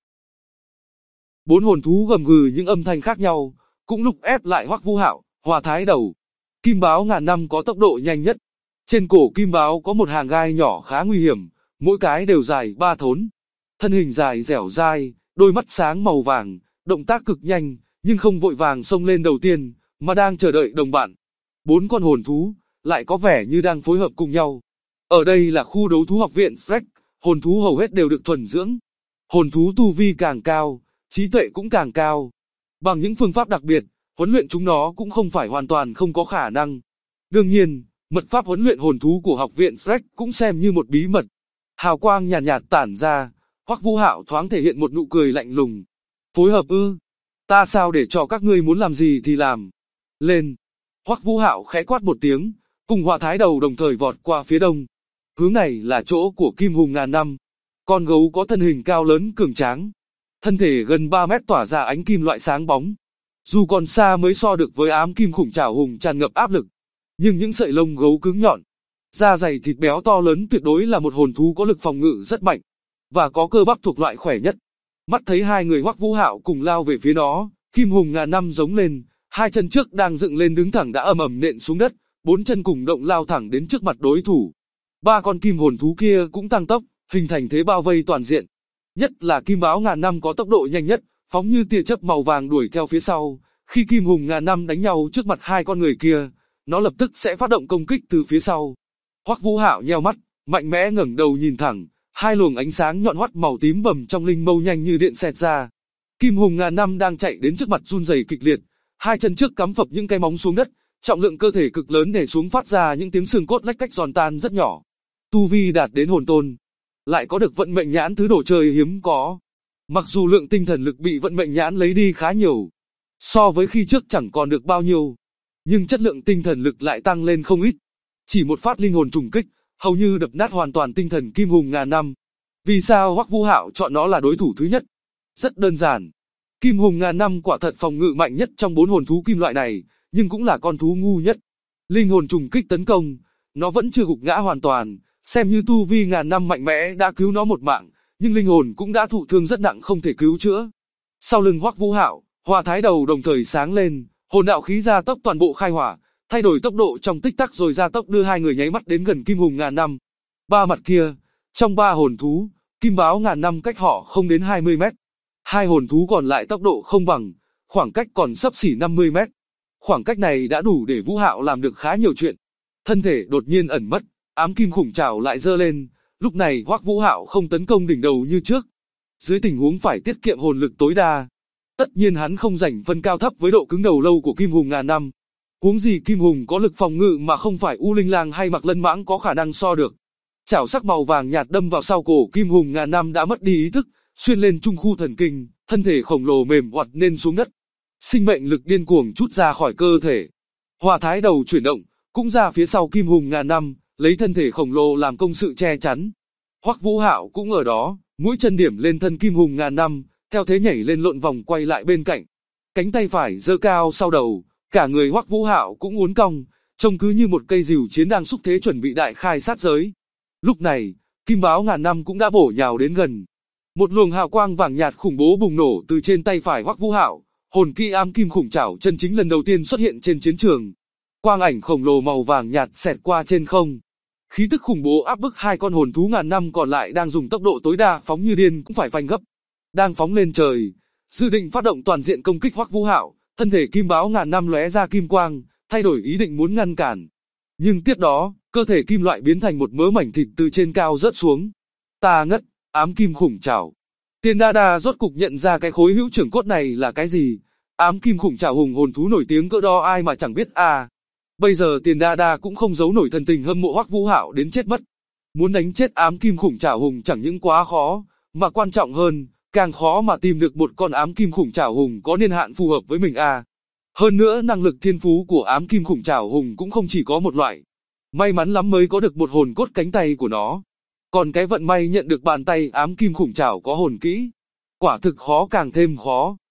4 hồn thú gầm gừ những âm thanh khác nhau, cũng lúc ép lại Hoắc Vũ Hạo, Hoa Thái Đầu. Kim báo ngàn năm có tốc độ nhanh nhất. Trên cổ kim báo có một hàng gai nhỏ khá nguy hiểm, mỗi cái đều dài 3 thốn. Thân hình dài dẻo dai, đôi mắt sáng màu vàng, động tác cực nhanh, nhưng không vội vàng xông lên đầu tiên, mà đang chờ đợi đồng bạn. 4 con hồn thú, lại có vẻ như đang phối hợp cùng nhau. Ở đây là khu đấu thú học viện Freck, hồn thú hầu hết đều được thuần dưỡng. Hồn thú tu vi càng cao, trí tuệ cũng càng cao. Bằng những phương pháp đặc biệt, huấn luyện chúng nó cũng không phải hoàn toàn không có khả năng. Đương nhiên, mật pháp huấn luyện hồn thú của học viện Freck cũng xem như một bí mật. Hào quang nhàn nhạt tản ra, Hoắc Vũ Hạo thoáng thể hiện một nụ cười lạnh lùng. Phối hợp ư? Ta sao để cho các ngươi muốn làm gì thì làm. Lên. Hoắc Vũ Hạo khẽ quát một tiếng, cùng Hoa Thái Đầu đồng thời vọt qua phía đông. Hướng này là chỗ của Kim Hùng ngàn năm. Con gấu có thân hình cao lớn cường tráng, thân thể gần 3 mét tỏa ra ánh kim loại sáng bóng. Dù còn xa mới so được với ám kim khủng trảo hùng tràn ngập áp lực, nhưng những sợi lông gấu cứng nhọn, da dày thịt béo to lớn tuyệt đối là một hồn thú có lực phòng ngự rất mạnh, và có cơ bắp thuộc loại khỏe nhất. Mắt thấy hai người Hoắc Vũ Hạo cùng lao về phía nó, Kim Hùng ngàn năm giống lên, hai chân trước đang dựng lên đứng thẳng đã ầm ầm nện xuống đất, 4 chân cùng động lao thẳng đến trước mặt đối thủ. 3 con kim hồn thú kia cũng tăng tốc, hình thành thế bao vây toàn diện. Nhất là kim báo ngàn năm có tốc độ nhanh nhất, phóng như tia chớp màu vàng đuổi theo phía sau. Khi Kim Hùng ngàn năm đánh nhau trước mặt hai con người kia, nó lập tức sẽ phát động công kích từ phía sau. Hoắc Vũ Hạo nheo mắt, mạnh mẽ ngẩng đầu nhìn thẳng, hai luồng ánh sáng nhọn hoắt màu tím bầm trong linh mâu nhanh như điện xẹt ra. Kim Hùng ngàn năm đang chạy đến trước mặt run rẩy kịch liệt, hai chân trước cắm phập những cái móng xuống đất, trọng lượng cơ thể cực lớn để xuống phát ra những tiếng xương cốt lách cách giòn tan rất nhỏ. Tu vi đạt đến hồn tôn, lại có được vận mệnh nhãn thứ đồ chơi hiếm có. Mặc dù lượng tinh thần lực bị vận mệnh nhãn lấy đi khá nhiều, so với khi trước chẳng còn được bao nhiêu, nhưng chất lượng tinh thần lực lại tăng lên không ít. Chỉ một phát linh hồn trùng kích, hầu như đập nát hoàn toàn tinh thần Kim Hùng ngàn năm. Vì sao Hoắc Vũ Hạo chọn nó là đối thủ thứ nhất? Rất đơn giản. Kim Hùng ngàn năm quả thật phòng ngự mạnh nhất trong 4 hồn thú kim loại này, nhưng cũng là con thú ngu nhất. Linh hồn trùng kích tấn công, nó vẫn chưa gục ngã hoàn toàn, xem như tu vi ngàn năm mạnh mẽ đã cứu nó một mạng, nhưng linh hồn cũng đã thụ thương rất nặng không thể cứu chữa. Sau lưng Hoắc Vũ Hạo, Hoa Thái Đầu đồng thời sáng lên, hồn đạo khí gia tốc toàn bộ khai hỏa, thay đổi tốc độ trong tích tắc rồi gia tốc đưa hai người nháy mắt đến gần Kim Hùng ngàn năm. Ba mặt kia, trong 3 hồn thú, Kim Báo ngàn năm cách họ không đến 20 mét. Hai hồn thú còn lại tốc độ không bằng, khoảng cách còn xấp xỉ 50 mét. Khoảng cách này đã đủ để Vũ Hạo làm được khá nhiều chuyện. Thân thể đột nhiên ẩn mất, ám kim khủng trảo lại giơ lên, lúc này Hoắc Vũ Hạo không tấn công đỉnh đầu như trước. Dưới tình huống phải tiết kiệm hồn lực tối đa, tất nhiên hắn không giành phân cao thấp với độ cứng đầu lâu của Kim Hùng ngàn năm. Huống gì Kim Hùng có lực phòng ngự mà không phải U Linh Lang hay Mạc Lân Mãng có khả năng so được. Chảo sắc màu vàng nhạt đâm vào sau cổ Kim Hùng ngàn năm đã mất đi ý thức, xuyên lên trung khu thần kinh, thân thể khổng lồ mềm oặt nên xuống đất. Sinh mệnh lực điên cuồng trút ra khỏi cơ thể. Hỏa Thái đầu chuyển động, cũng ra phía sau Kim Hùng ngàn năm, lấy thân thể khổng lồ làm công sự che chắn. Hoắc Vũ Hạo cũng ở đó, mũi chân điểm lên thân Kim Hùng ngàn năm, theo thế nhảy lên lộn vòng quay lại bên cạnh. Cánh tay phải giơ cao sau đầu, cả người Hoắc Vũ Hạo cũng uốn cong, trông cứ như một cây rìu chiến đang xúc thế chuẩn bị đại khai sát giới. Lúc này, Kim Báo ngàn năm cũng đã bổ nhào đến gần. Một luồng hào quang vàng nhạt khủng bố bùng nổ từ trên tay phải Hoắc Vũ Hạo, hồn kỹ ám kim khủng trảo chân chính lần đầu tiên xuất hiện trên chiến trường. Quang ảnh khổng lồ màu vàng nhạt xẹt qua trên không. Khí tức khủng bố áp bức hai con hồn thú ngàn năm còn lại đang dùng tốc độ tối đa phóng như điên cũng phải phanh gấp. Đang phóng lên trời, dự định phát động toàn diện công kích Hoắc Vũ Hạo, thân thể Kim Báo ngàn năm lóe ra kim quang, thay đổi ý định muốn ngăn cản. Nhưng tiếp đó, cơ thể kim loại biến thành một mớ mảnh thịt từ trên cao rớt xuống. Ta ngất, ám kim khủng trảo. Tiền Đa Đa rốt cục nhận ra cái khối hữu trưởng cốt này là cái gì. Ám kim khủng trảo hùng hồn thú nổi tiếng cỡ đó ai mà chẳng biết à. Bây giờ Tiền Đa Đa cũng không giấu nổi thần tình hâm mộ Hoắc Vũ Hạo đến chết mất. Muốn đánh chết ám kim khủng trảo hùng chẳng những quá khó, mà quan trọng hơn, càng khó mà tìm được một con ám kim khủng trảo hùng có niên hạn phù hợp với mình à. Hơn nữa năng lực thiên phú của ám kim khủng trảo hùng cũng không chỉ có một loại. May mắn lắm mới có được một hồn cốt cánh tay của nó. Còn cái vận may nhận được bàn tay ám kim khủng trảo có hồn kỹ. Quả thực khó càng thêm khó.